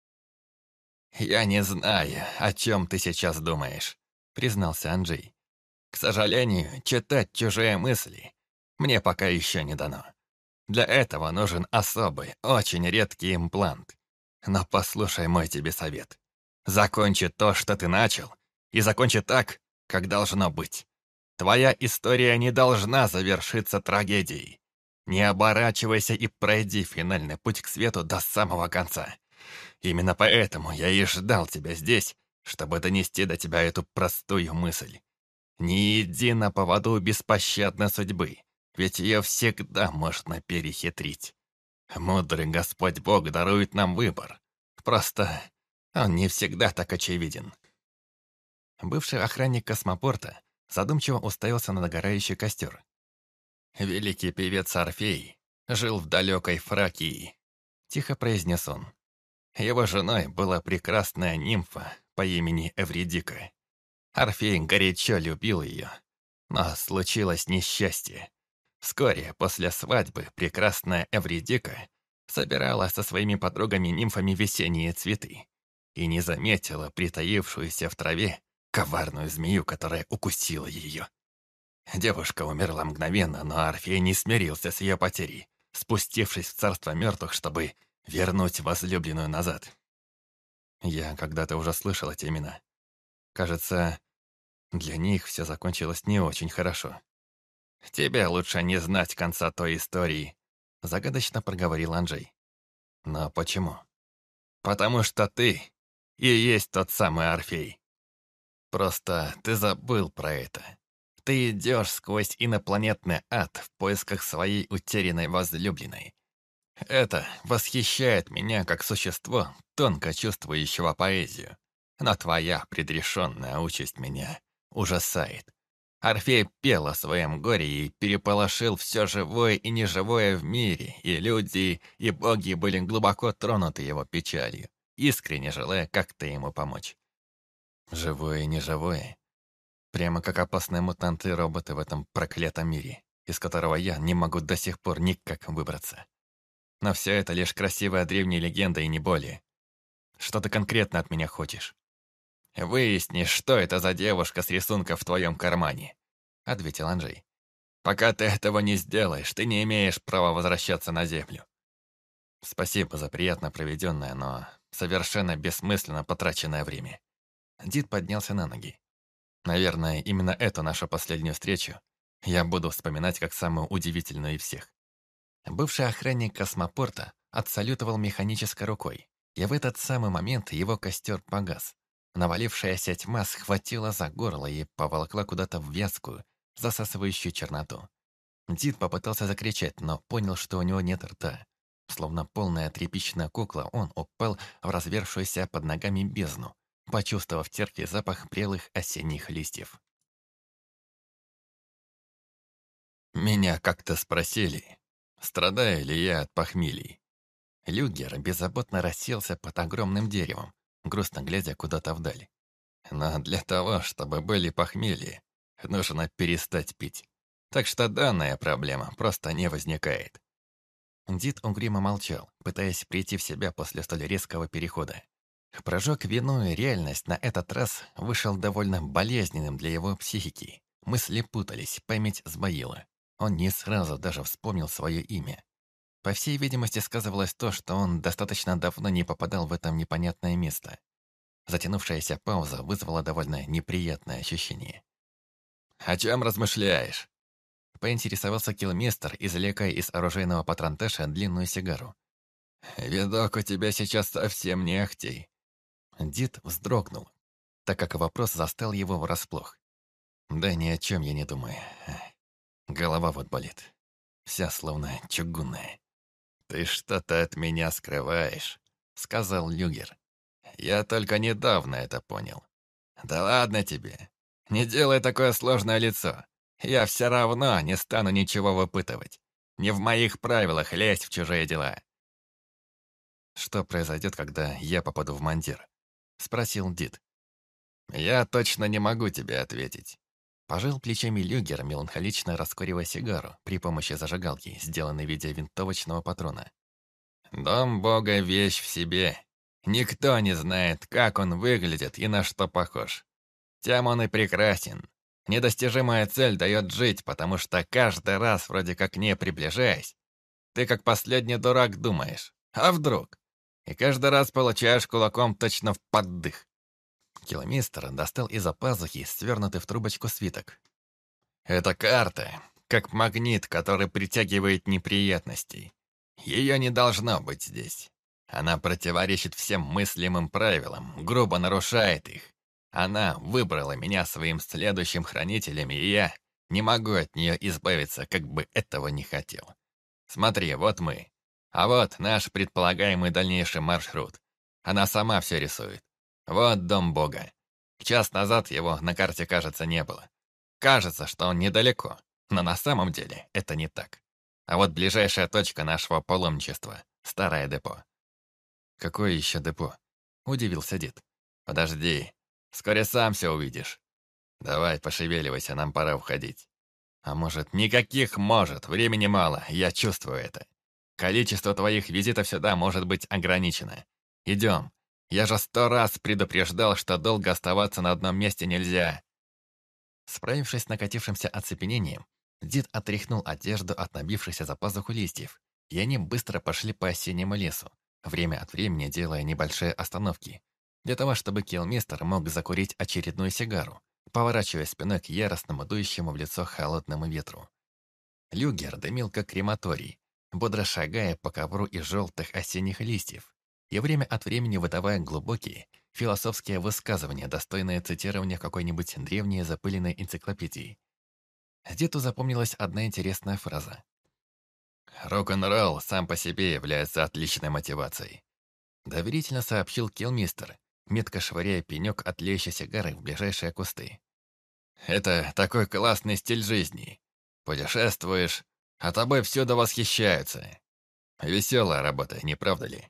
«Я не знаю, о чем ты сейчас думаешь», — признался Анджей. «К сожалению, читать чужие мысли мне пока еще не дано. Для этого нужен особый, очень редкий имплант. Но послушай мой тебе совет. Закончи то, что ты начал, и закончи так, как должно быть. Твоя история не должна завершиться трагедией. Не оборачивайся и пройди финальный путь к свету до самого конца. Именно поэтому я и ждал тебя здесь, чтобы донести до тебя эту простую мысль. Не иди на поводу беспощадной судьбы, ведь ее всегда можно перехитрить. Мудрый Господь Бог дарует нам выбор. Просто он не всегда так очевиден». Бывший охранник космопорта задумчиво уставился на догорающий костер. «Великий певец Орфей жил в далекой Фракии», — тихо произнес он. Его женой была прекрасная нимфа по имени Эвридика. Орфей горячо любил ее, но случилось несчастье. Вскоре после свадьбы прекрасная Эвридика собирала со своими подругами-нимфами весенние цветы и не заметила притаившуюся в траве коварную змею, которая укусила ее. Девушка умерла мгновенно, но Орфей не смирился с ее потерей, спустившись в царство мертвых, чтобы вернуть возлюбленную назад. Я когда-то уже слышал эти имена. Кажется, для них все закончилось не очень хорошо. «Тебе лучше не знать конца той истории», — загадочно проговорил Анджей. «Но почему?» «Потому что ты и есть тот самый Орфей. Просто ты забыл про это. Ты идешь сквозь инопланетный ад в поисках своей утерянной возлюбленной. Это восхищает меня как существо, тонко чувствующего поэзию. Но твоя предрешенная участь меня ужасает. Орфей пел о своем горе и переполошил все живое и неживое в мире, и люди, и боги были глубоко тронуты его печалью, искренне желая как-то ему помочь. Живое и неживое. Прямо как опасные мутанты и роботы в этом проклятом мире, из которого я не могу до сих пор никак выбраться. Но все это лишь красивая древняя легенда и не более. Что ты конкретно от меня хочешь? «Выясни, что это за девушка с рисунка в твоем кармане», — ответил Анджей. «Пока ты этого не сделаешь, ты не имеешь права возвращаться на Землю». Спасибо за приятно проведенное, но совершенно бессмысленно потраченное время. Дид поднялся на ноги. Наверное, именно эту нашу последнюю встречу я буду вспоминать как самую удивительную из всех. Бывший охранник космопорта отсалютовал механической рукой, и в этот самый момент его костер погас. Навалившаяся тьма схватила за горло и поволокла куда-то в вязкую, засасывающую черноту. Дид попытался закричать, но понял, что у него нет рта. Словно полная тряпичная кукла, он упал в развершуюся под ногами бездну, почувствовав терпкий запах прелых осенних листьев. Меня как-то спросили, страдаю ли я от похмелий. Люгер беззаботно расселся под огромным деревом, грустно глядя куда-то вдаль. Но для того, чтобы были похмелья, нужно перестать пить. Так что данная проблема просто не возникает. Дид угрюмо молчал, пытаясь прийти в себя после столь резкого перехода. Прожог вину и реальность на этот раз вышел довольно болезненным для его психики. Мысли путались, память сбоила. Он не сразу даже вспомнил свое имя. По всей видимости, сказывалось то, что он достаточно давно не попадал в это непонятное место. Затянувшаяся пауза вызвала довольно неприятное ощущение. «О чем размышляешь?» Поинтересовался киллмейстер, извлекая из оружейного патронташа длинную сигару. «Видок у тебя сейчас совсем не ахтей». Дид вздрогнул, так как вопрос застал его врасплох. «Да ни о чем я не думаю. Голова вот болит. Вся словно чугунная». «Ты что-то от меня скрываешь», — сказал Люгер. «Я только недавно это понял. Да ладно тебе. Не делай такое сложное лицо. Я все равно не стану ничего выпытывать. Не в моих правилах лезть в чужие дела». «Что произойдет, когда я попаду в мандир?» — спросил Дид. «Я точно не могу тебе ответить». Пожал плечами Люгер, меланхолично раскуривая сигару при помощи зажигалки, сделанной в виде винтовочного патрона. «Дом Бога — вещь в себе. Никто не знает, как он выглядит и на что похож. Тем он и прекрасен. Недостижимая цель дает жить, потому что каждый раз, вроде как не приближаясь, ты как последний дурак думаешь, а вдруг? И каждый раз получаешь кулаком точно в поддых. Киллмейстер достал из-за пазухи свернутый в трубочку свиток. Это карта, как магнит, который притягивает неприятностей. Ее не должно быть здесь. Она противоречит всем мыслимым правилам, грубо нарушает их. Она выбрала меня своим следующим хранителем, и я не могу от нее избавиться, как бы этого не хотел. Смотри, вот мы. А вот наш предполагаемый дальнейший маршрут. Она сама все рисует. Вот дом Бога. Час назад его на карте, кажется, не было. Кажется, что он недалеко, но на самом деле это не так. А вот ближайшая точка нашего паломничества — старое депо. «Какое еще депо?» — удивился Дид. «Подожди, вскоре сам все увидишь. Давай, пошевеливайся, нам пора уходить». «А может...» «Никаких «может», времени мало, я чувствую это. Количество твоих визитов сюда может быть ограничено. Идем. Я же 100 раз предупреждал, что долго оставаться на одном месте нельзя». Справившись с накатившимся оцепенением, Дид отряхнул одежду от набившихся за пазуху листьев, и они быстро пошли по осеннему лесу, время от времени делая небольшие остановки, для того, чтобы киллмейстер мог закурить очередную сигару, поворачивая спиной к яростному дующему в лицо холодному ветру. Люгер дымил как крематорий, бодро шагая по ковру из желтых осенних листьев, и время от времени выдавая глубокие, философские высказывания, достойные цитирования в какой-нибудь древней запыленной энциклопедии. Деду запомнилась одна интересная фраза. «Рок-н-ролл сам по себе является отличной мотивацией», доверительно сообщил киллмейстер, метко швыряя пенек от тлеющей сигары в ближайшие кусты. «Это такой классный стиль жизни. Путешествуешь, а тобой всюду восхищаются. Веселая работа, не правда ли?»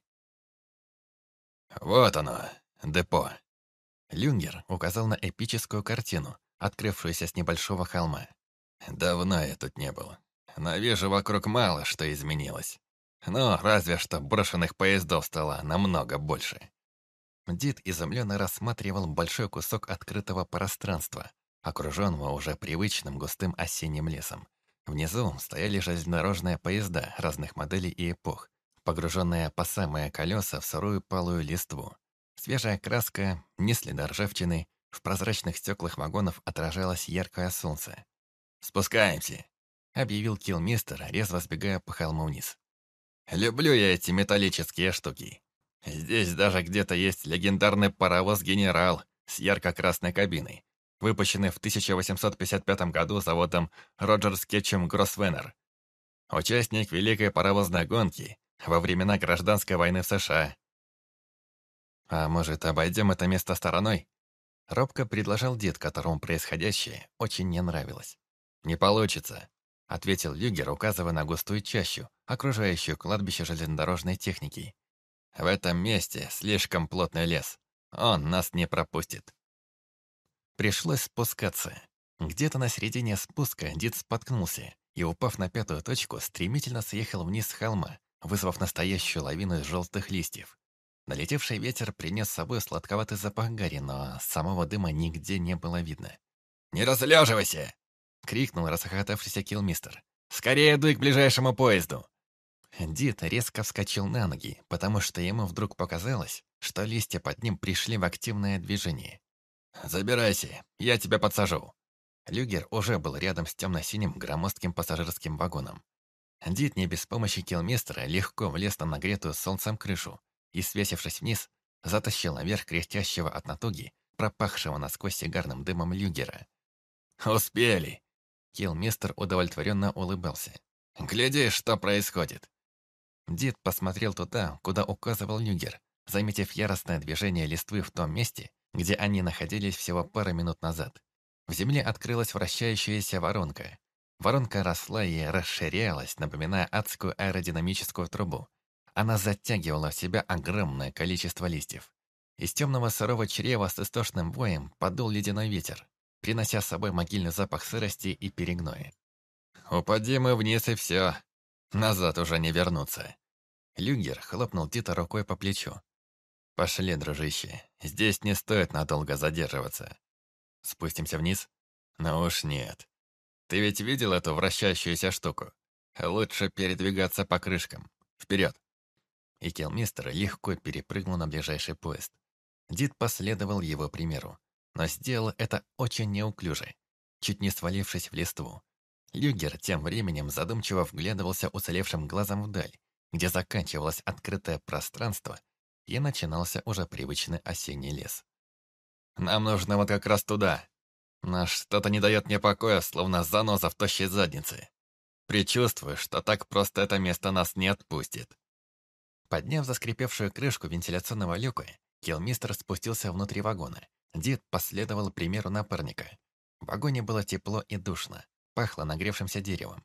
«Вот оно, депо». Люнгер указал на эпическую картину, открывшуюся с небольшого холма. «Давно я тут не был, но вижу, вокруг мало что изменилось. Ну, разве что брошенных поездов стало намного больше». Дид изумленно рассматривал большой кусок открытого пространства, окруженного уже привычным густым осенним лесом. Внизу стояли железнодорожные поезда разных моделей и эпох, погруженные по самые колеса в сырую палую листву. Свежая краска, ни следа ржавчины, в прозрачных стеклах вагонов отражалось яркое солнце. «Спускаемся», — объявил киллмейстер, резво сбегая по холму вниз. «Люблю я эти металлические штуки. Здесь даже где-то есть легендарный паровоз-генерал с ярко-красной кабиной, выпущенный в 1855 году заводом Роджер Скетчем Гроссвеннер. Участник Великой паровозной гонки во времена Гражданской войны в США. «А может, обойдем это место стороной?» Робко предложил дед, которому происходящее очень не нравилось. «Не получится», — ответил Люгер, указывая на густую чащу, окружающую кладбище железнодорожной техники. «В этом месте слишком плотный лес. Он нас не пропустит». Пришлось спускаться. Где-то на середине спуска дед споткнулся и, упав на пятую точку, стремительно съехал вниз с холма, вызвав настоящую лавину из желтых листьев. Налетевший ветер принес с собой сладковатый запах гари, но самого дыма нигде не было видно. «Не разлеживайся!» — крикнул расхохотавшийся киллмейстер. «Скорее дуй к ближайшему поезду!» Дид резко вскочил на ноги, потому что ему вдруг показалось, что листья под ним пришли в активное движение. «Забирайся, я тебя подсажу». Люгер уже был рядом с темно-синим громоздким пассажирским вагоном. Дид не без помощи килмистера легко влез на нагретую солнцем крышу и, свесившись вниз, затащил наверх кряхтящего от натуги, пропахшего насквозь сигарным дымом люгера. «Успели!» Килмистер удовлетворенно улыбался. «Гляди, что происходит!» Дид посмотрел туда, куда указывал люгер, заметив яростное движение листвы в том месте, где они находились всего пару минут назад. В земле открылась вращающаяся воронка. Воронка росла и расширялась, напоминая адскую аэродинамическую трубу. Она затягивала в себя огромное количество листьев. Из темного сырого чрева с истошным воем подул ледяной ветер, принося с собой могильный запах сырости и перегноя. «Упади мы вниз, и все. Назад уже не вернуться». Люгер хлопнул Дита рукой по плечу. «Пошли, дружище, здесь не стоит надолго задерживаться. Спустимся вниз? Ну уж нет. Ты ведь видел эту вращающуюся штуку? Лучше передвигаться по крышкам. Вперед!» И килмистер легко перепрыгнул на ближайший поезд. Дид последовал его примеру, но сделал это очень неуклюже, чуть не свалившись в листву. Люгер тем временем задумчиво вглядывался уцелевшим глазом вдаль, где заканчивалось открытое пространство и начинался уже привычный осенний лес. «Нам нужно вот как раз туда. Но что-то не дает мне покоя, словно заноза в тощей заднице. Предчувствую, что так просто это место нас не отпустит». Подняв заскрипевшую крышку вентиляционного люка, килмистер спустился внутри вагона. Дид последовал примеру напарника. В вагоне было тепло и душно, пахло нагревшимся деревом.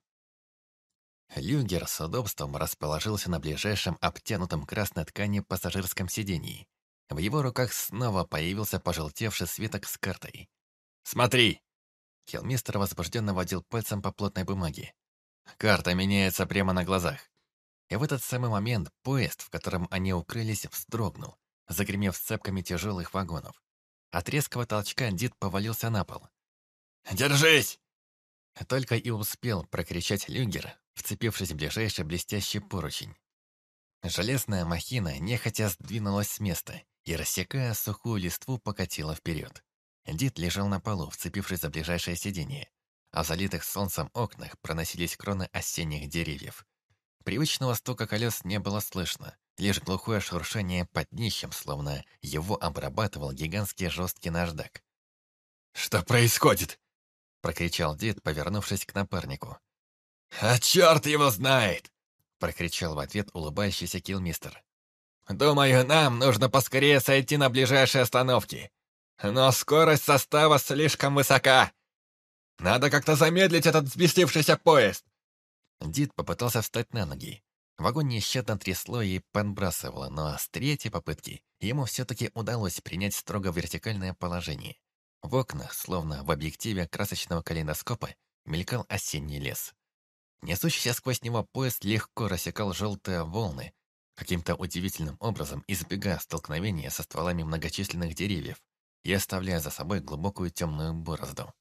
Люгер с удобством расположился на ближайшем обтянутом красной ткани пассажирском сидении. В его руках снова появился пожелтевший свиток с картой. «Смотри!» Килмистер возбужденно водил пальцем по плотной бумаге. «Карта меняется прямо на глазах». И в этот самый момент поезд, в котором они укрылись, вздрогнул, загремев цепками тяжелых вагонов. От резкого толчка Дид повалился на пол. «Держись!» Только и успел прокричать люгер, вцепившись в ближайший блестящий поручень. Железная махина нехотя сдвинулась с места и, рассекая сухую листву, покатила вперед. Дид лежал на полу, вцепившись за ближайшее сиденье, а в залитых солнцем окнах проносились кроны осенних деревьев. Привычного стука колес не было слышно, лишь глухое шуршание под днищем, словно его обрабатывал гигантский жесткий наждак. «Что происходит?» — прокричал Дид, повернувшись к напарнику. «А черт его знает!» — прокричал в ответ улыбающийся килмистер. «Думаю, нам нужно поскорее сойти на ближайшей остановке. Но скорость состава слишком высока. Надо как-то замедлить этот взбесившийся поезд!» Дид попытался встать на ноги. Вагон нещадно трясло и подбрасывало, но с третьей попытки ему все-таки удалось принять строго вертикальное положение. В окнах, словно в объективе красочного калейдоскопа, мелькал осенний лес. Несущийся сквозь него поезд легко рассекал желтые волны, каким-то удивительным образом избегая столкновения со стволами многочисленных деревьев и оставляя за собой глубокую темную борозду.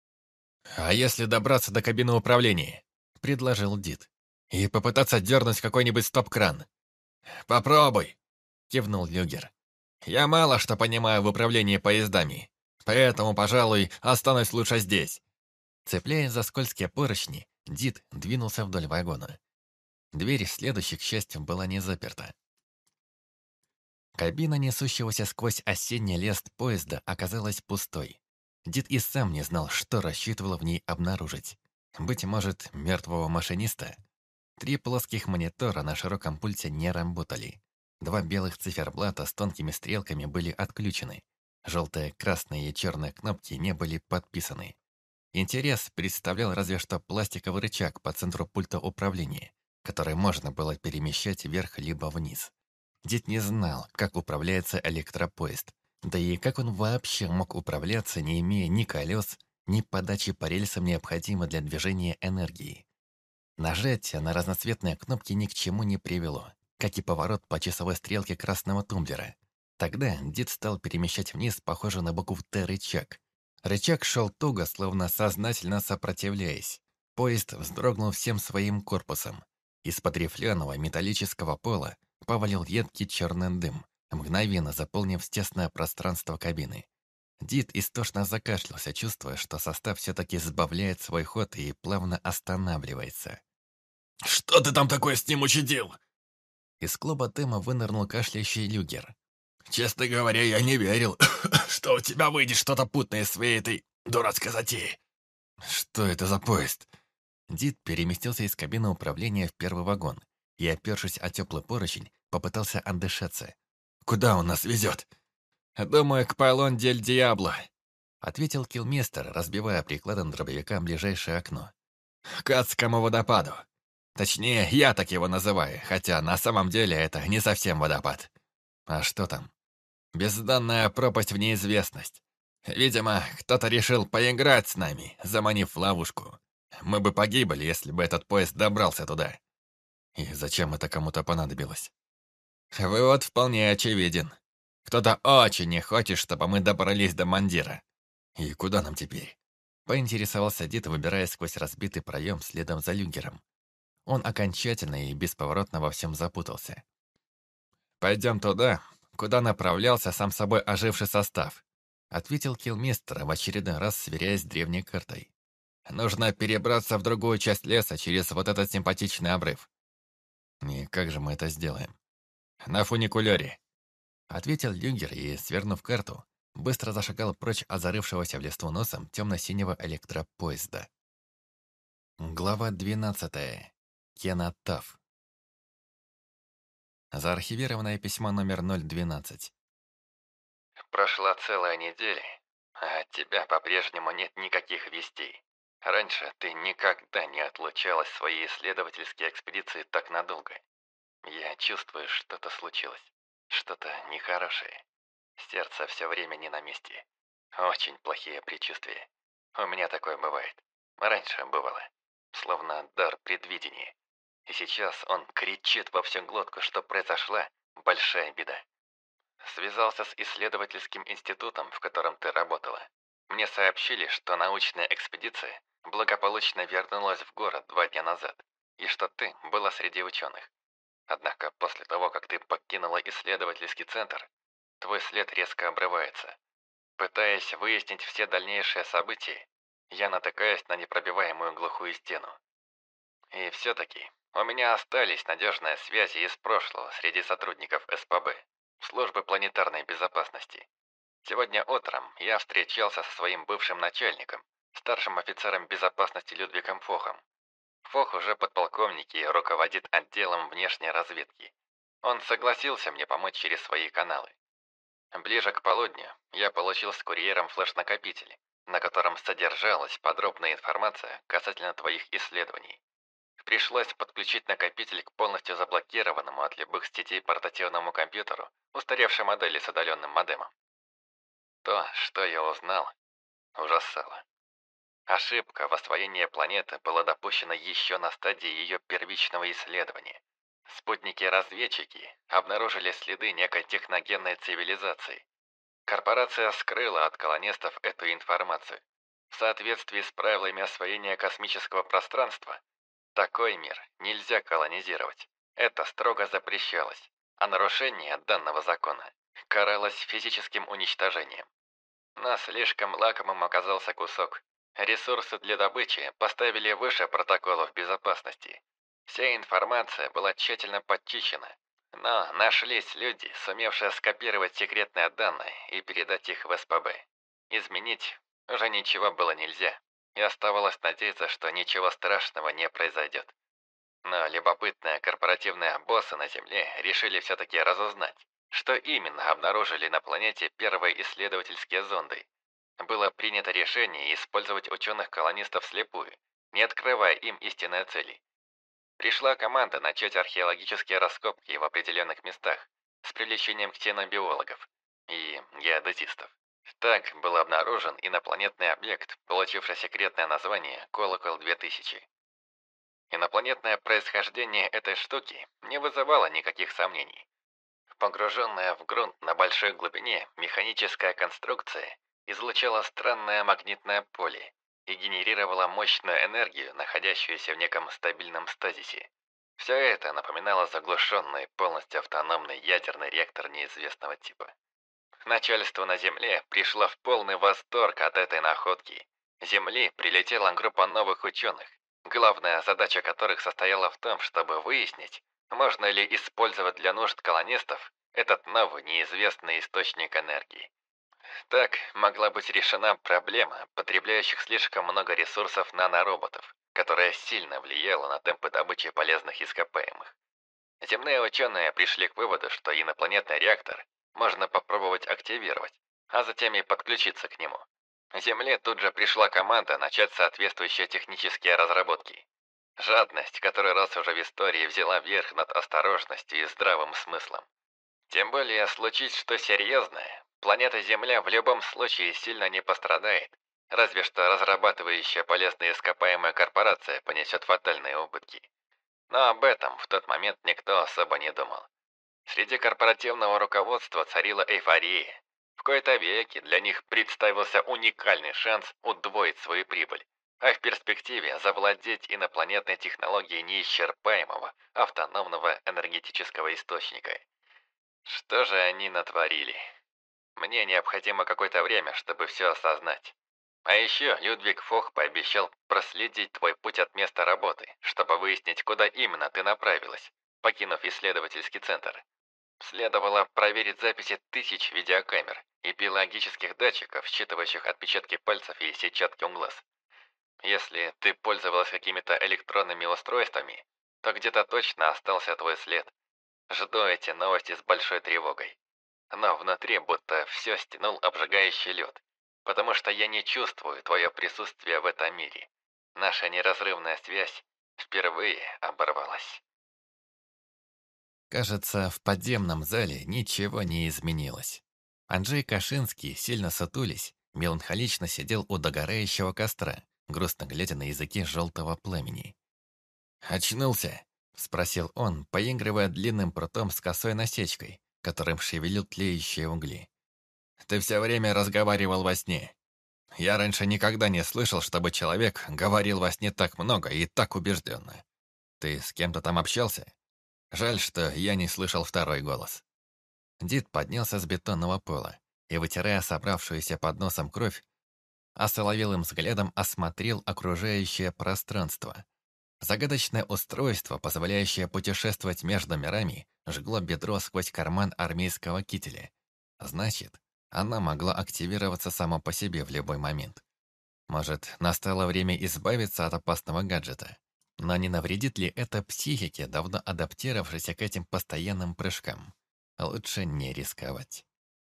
«А если добраться до кабины управления?» — предложил Дид. «И попытаться дернуть какой-нибудь стоп-кран?» «Попробуй!» — кивнул люгер. «Я мало что понимаю в управлении поездами, поэтому, пожалуй, останусь лучше здесь». Цепляясь за скользкие поручни, Дид двинулся вдоль вагона. Дверь следующей, к счастью, была не заперта. Кабина, несущегося сквозь осенний лес поезда, оказалась пустой. Дид и сам не знал, что рассчитывал в ней обнаружить. Быть может, мертвого машиниста? 3 плоских монитора на широком пульте не работали. 2 белых циферблата с тонкими стрелками были отключены. Желтые, красные и черные кнопки не были подписаны. Интерес представлял разве что пластиковый рычаг по центру пульта управления, который можно было перемещать вверх либо вниз. Дид не знал, как управляется электропоезд, да и как он вообще мог управляться, не имея ни колес, ни подачи по рельсам, необходимой для движения энергии. Нажатие на разноцветные кнопки ни к чему не привело, как и поворот по часовой стрелке красного тумблера. Тогда Дид стал перемещать вниз похожий на букву «Т» рычаг. Рычаг шел туго, словно сознательно сопротивляясь. Поезд вздрогнул всем своим корпусом. Из-под рифленого металлического пола повалил едкий черный дым, мгновенно заполнив тесное пространство кабины. Дид истошно закашлялся, чувствуя, что состав все-таки сбавляет свой ход и плавно останавливается. «Что ты там такое с ним учудил?» Из клуба дыма вынырнул кашляющий люгер. «Честно говоря, я не верил, что у тебя выйдет что-то путное из своей этой дурацкой затеи». «Что это за поезд?» Дид переместился из кабины управления в первый вагон и, опершись о теплый поручень, попытался отдышаться. «Куда он нас везет?» «Думаю, к Пайлон дель Диабло», — ответил киллмистер, разбивая прикладом дробовика ближайшее окно. «К адскому водопаду. Точнее, я так его называю, хотя на самом деле это не совсем водопад. А что там? Бездонная пропасть в неизвестность. Видимо, кто-то решил поиграть с нами, заманив в ловушку. Мы бы погибли, если бы этот поезд добрался туда». И зачем это кому-то понадобилось? Вывод вполне очевиден. Кто-то очень не хочет, чтобы мы добрались до Мандира. И куда нам теперь? Поинтересовался Дид, выбирая сквозь разбитый проем следом за люгером. Он окончательно и бесповоротно во всем запутался. «Пойдем туда, куда направлялся сам собой оживший состав», ответил киллмистер, в очередной раз сверяясь с древней картой. «Нужно перебраться в другую часть леса через вот этот симпатичный обрыв». «И как же мы это сделаем?» «На фуникулёре», — ответил люгер и, свернув карту, быстро зашагал прочь от зарывшегося в листву носом темно-синего электропоезда. Глава 12. Кенотаф. Заархивированное письмо номер 012. Прошла целая неделя, а от тебя по-прежнему нет никаких вестей. Раньше ты никогда не отлучалась в свои исследовательские экспедиции так надолго. Я чувствую, что-то случилось. Что-то нехорошее. Сердце все время не на месте. Очень плохие предчувствия. У меня такое бывает. Раньше бывало. Словно дар предвидения. И сейчас он кричит во всю глотку, что произошла большая беда. Связался с исследовательским институтом, в котором ты работала. Мне сообщили, что научная экспедиция благополучно вернулась в город 2 дня назад, и что ты была среди ученых. Однако после того, как ты покинула исследовательский центр, твой след резко обрывается. Пытаясь выяснить все дальнейшие события, я натыкаюсь на непробиваемую глухую стену. И все-таки у меня остались надежные связи из прошлого среди сотрудников СПБ, службы планетарной безопасности. Сегодня утром я встречался со своим бывшим начальником, старшим офицером безопасности Людвигом Фохом. Фох уже подполковник и руководит отделом внешней разведки. Он согласился мне помочь через свои каналы. Ближе к полудню я получил с курьером флеш-накопитель, на котором содержалась подробная информация касательно твоих исследований. Пришлось подключить накопитель к полностью заблокированному от любых сетей портативному компьютеру, устаревшей модели с удаленным модемом. То, что я узнал, ужасало. Ошибка в освоении планеты была допущена еще на стадии ее первичного исследования. Спутники-разведчики обнаружили следы некой техногенной цивилизации. Корпорация скрыла от колонистов эту информацию. В соответствии с правилами освоения космического пространства, такой мир нельзя колонизировать. Это строго запрещалось, а нарушение данного закона каралось физическим уничтожением. Но слишком лакомым оказался кусок. Ресурсы для добычи поставили выше протоколов безопасности. Вся информация была тщательно подчищена, но нашлись люди, сумевшие скопировать секретные данные и передать их в СПБ. Изменить уже ничего было нельзя, и оставалось надеяться, что ничего страшного не произойдет. Но любопытные корпоративные боссы на Земле решили все-таки разузнать, что именно обнаружили на планете первые исследовательские зонды. Было принято решение использовать ученых-колонистов вслепую, не открывая им истинные цели. Пришла команда начать археологические раскопки в определенных местах с привлечением ксенобиологов и геодезистов. Так был обнаружен инопланетный объект, получивший секретное название «Колокол-2000». Инопланетное происхождение этой штуки не вызывало никаких сомнений. Погруженная в грунт на большой глубине механическая конструкция излучала странное магнитное поле и генерировала мощную энергию, находящуюся в неком стабильном стазисе. Все это напоминало заглушенный, полностью автономный ядерный реактор неизвестного типа. Начальство на Земле пришло в полный восторг от этой находки. С Земли прилетела группа новых ученых, главная задача которых состояла в том, чтобы выяснить, можно ли использовать для нужд колонистов этот новый неизвестный источник энергии. Так могла быть решена проблема потребляющих слишком много ресурсов нанороботов, которая сильно влияла на темпы добычи полезных ископаемых. Земные ученые пришли к выводу, что инопланетный реактор можно попробовать активировать, а затем и подключиться к нему. Земле тут же пришла команда начать соответствующие технические разработки. Жадность, который раз уже в истории взяла верх над осторожностью и здравым смыслом. Тем более, случись что серьезное, планета Земля в любом случае сильно не пострадает, разве что разрабатывающая полезные ископаемые корпорация понесет фатальные убытки. Но об этом в тот момент никто особо не думал. Среди корпоративного руководства царила эйфория. В кои-то веки для них представился уникальный шанс удвоить свою прибыль, а в перспективе завладеть инопланетной технологией неисчерпаемого автономного энергетического источника. Что же они натворили? Мне необходимо какое-то время, чтобы все осознать. А еще Людвиг Фох пообещал проследить твой путь от места работы, чтобы выяснить, куда именно ты направилась, покинув исследовательский центр. Следовало проверить записи тысяч видеокамер и биологических датчиков, считывающих отпечатки пальцев и сетчатки у глаз. Если ты пользовалась какими-то электронными устройствами, то где-то точно остался твой след. Жду эти новости с большой тревогой. Но внутри будто все стянул обжигающий лед, потому что я не чувствую твое присутствие в этом мире. Наша неразрывная связь впервые оборвалась. Кажется, в подземном зале ничего не изменилось. Анджей Кашинский, сильно сутулясь, меланхолично сидел у догорающего костра, грустно глядя на языки желтого пламени. «Очнулся?» — спросил он, поигрывая длинным прутом с косой насечкой, которым шевелил тлеющие угли. «Ты все время разговаривал во сне. Я раньше никогда не слышал, чтобы человек говорил во сне так много и так убежденно. Ты с кем-то там общался? Жаль, что я не слышал второй голос». Дид поднялся с бетонного пола и, вытирая собравшуюся под носом кровь, осоловелым взглядом осмотрел окружающее пространство. Загадочное устройство, позволяющее путешествовать между мирами, жгло бедро сквозь карман армейского кителя. Значит, она могла активироваться само по себе в любой момент. Может, настало время избавиться от опасного гаджета? Но не навредит ли это психике, давно адаптировавшейся к этим постоянным прыжкам? Лучше не рисковать.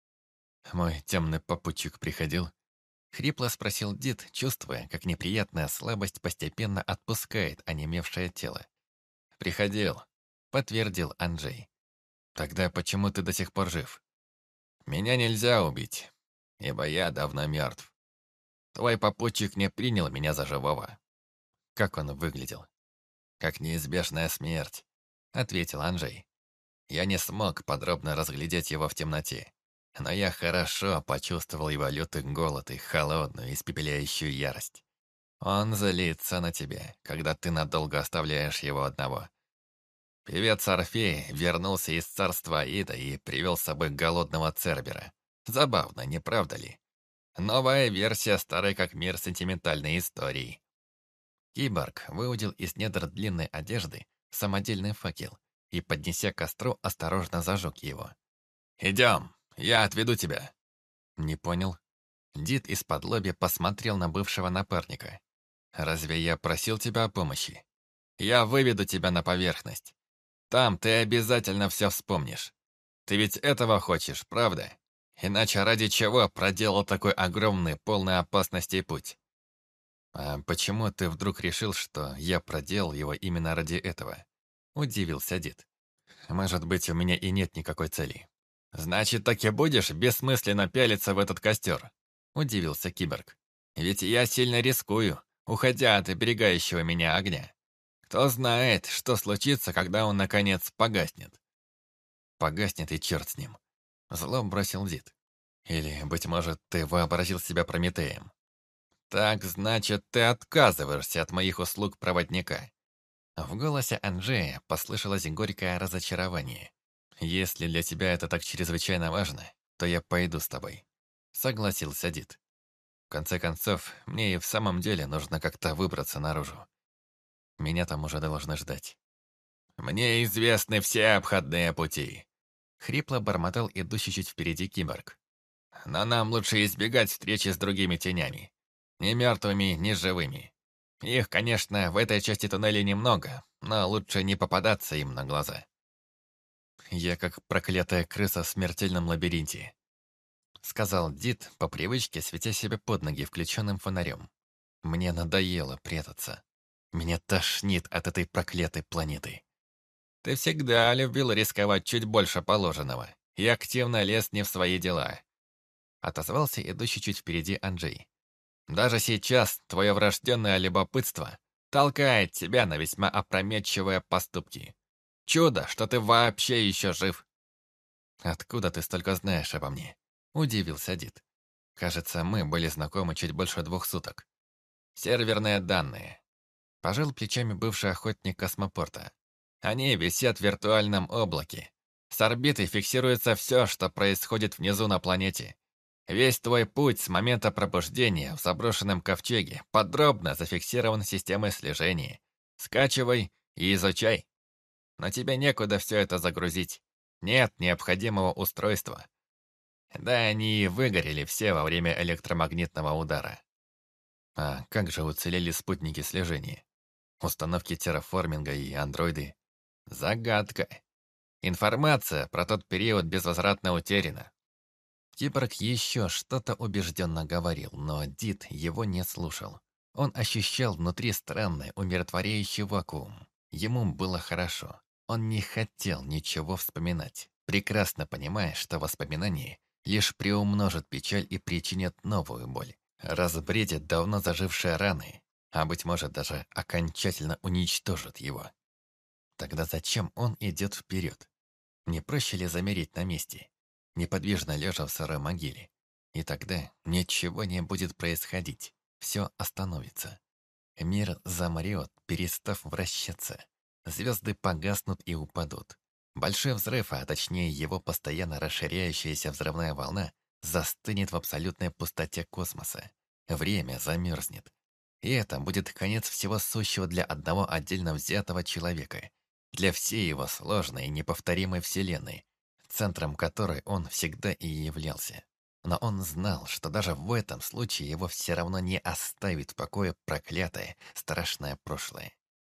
Мой темный попутчик приходил. Хрипло спросил Дид, чувствуя, как неприятная слабость постепенно отпускает онемевшее тело. «Приходил», — подтвердил Анджей. «Тогда почему ты до сих пор жив?» «Меня нельзя убить, ибо я давно мертв. Твой попутчик не принял меня за живого». «Как он выглядел?» «Как неизбежная смерть», — ответил Анджей. «Я не смог подробно разглядеть его в темноте. Но я хорошо почувствовал его лютый голод и холодную, испепеляющую ярость. Он злится на тебя, когда ты надолго оставляешь его одного. Певец Орфей вернулся из царства Аида и привел с собой голодного Цербера. Забавно, не правда ли? Новая версия старой как мир сентиментальной истории». Киборг выудил из недр длинной одежды самодельный факел и, поднеся к костру, осторожно зажег его. «Идем!» «Я отведу тебя». «Не понял». Дид из-под посмотрел на бывшего напарника. «Разве я просил тебя о помощи? Я выведу тебя на поверхность. Там ты обязательно все вспомнишь. Ты ведь этого хочешь, правда? Иначе ради чего проделал такой огромный, полный опасностей путь?» «А почему ты вдруг решил, что я проделал его именно ради этого?» Удивился Дид. «Может быть, у меня и нет никакой цели». «Значит, так и будешь бессмысленно пялиться в этот костер?» – удивился киборг. «Ведь я сильно рискую, уходя от оберегающего меня огня. Кто знает, что случится, когда он, наконец, погаснет?» «Погаснет и черт с ним», – зло бросил Дид. «Или, быть может, ты вообразил себя Прометеем?» «Так, значит, ты отказываешься от моих услуг проводника. В голосе Анджея послышалось горькое разочарование. «Если для тебя это так чрезвычайно важно, то я пойду с тобой», — согласился Дид. «В конце концов, мне и в самом деле нужно как-то выбраться наружу. Меня там уже должны ждать». «Мне известны все обходные пути», — хрипло бормотал идущий чуть впереди киборг. «Но нам лучше избегать встречи с другими тенями. Ни мертвыми, ни живыми. Их, конечно, в этой части туннеля немного, но лучше не попадаться им на глаза». «Я как проклятая крыса в смертельном лабиринте», — сказал Дид, по привычке светя себе под ноги включенным фонарем. «Мне надоело прятаться. Меня тошнит от этой проклятой планеты». «Ты всегда любил рисковать чуть больше положенного и активно лез не в свои дела», — отозвался идущий чуть впереди Анджей. «Даже сейчас твое врожденное любопытство толкает тебя на весьма опрометчивые поступки. Чудо, что ты вообще еще жив». «Откуда ты столько знаешь обо мне?» — удивился Дид. «Кажется, мы были знакомы чуть больше 2 суток». «Серверные данные», — пожал плечами бывший охотник космопорта. «Они висят в виртуальном облаке. С орбиты фиксируется все, что происходит внизу на планете. Весь твой путь с момента пробуждения в заброшенном ковчеге подробно зафиксирован системой слежения. Скачивай и изучай. Но тебе некуда все это загрузить. Нет необходимого устройства. Да, они и выгорели все во время электромагнитного удара». «А как же уцелели спутники слежения? Установки терраформинга и андроиды?» «Загадка. Информация про тот период безвозвратно утеряна». Киборг еще что-то убежденно говорил, но Дид его не слушал. Он ощущал внутри странный, умиротворяющий вакуум. Ему было хорошо. Он не хотел ничего вспоминать, прекрасно понимая, что воспоминание лишь приумножит печаль и причинит новую боль, разбредит давно зажившие раны, а, быть может, даже окончательно уничтожит его. Тогда зачем он идет вперед? Не проще ли замереть на месте, неподвижно лежа в сырой могиле? И тогда ничего не будет происходить, все остановится. Мир замрет, перестав вращаться. Звезды погаснут и упадут. Большой взрыв, а точнее его постоянно расширяющаяся взрывная волна, застынет в абсолютной пустоте космоса. Время замерзнет. И это будет конец всего сущего для одного отдельно взятого человека, для всей его сложной и неповторимой вселенной, центром которой он всегда и являлся. Но он знал, что даже в этом случае его все равно не оставит в покое проклятое, страшное прошлое.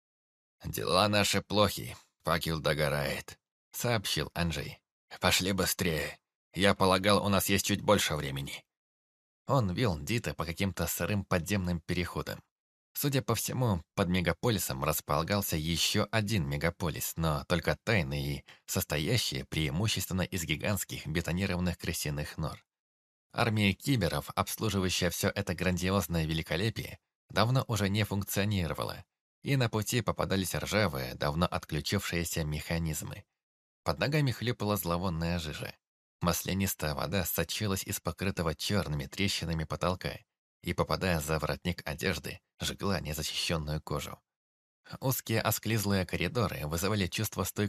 «Дела наши плохи, факел догорает», — сообщил Анджей. «Пошли быстрее. Я полагал, у нас есть чуть больше времени». Он вел Дита по каким-то сырым подземным переходам. Судя по всему, под мегаполисом располагался еще один мегаполис, но только тайный и состоящий преимущественно из гигантских бетонированных крысиных нор. Армия киберов, обслуживающая все это грандиозное великолепие, давно уже не функционировала, и на пути попадались ржавые, давно отключившиеся механизмы. Под ногами хлюпала зловонная жижа. Маслянистая вода сочилась из покрытого черными трещинами потолка и, попадая за воротник одежды, жгла незащищенную кожу. Узкие осклизлые коридоры вызывали чувство стойкой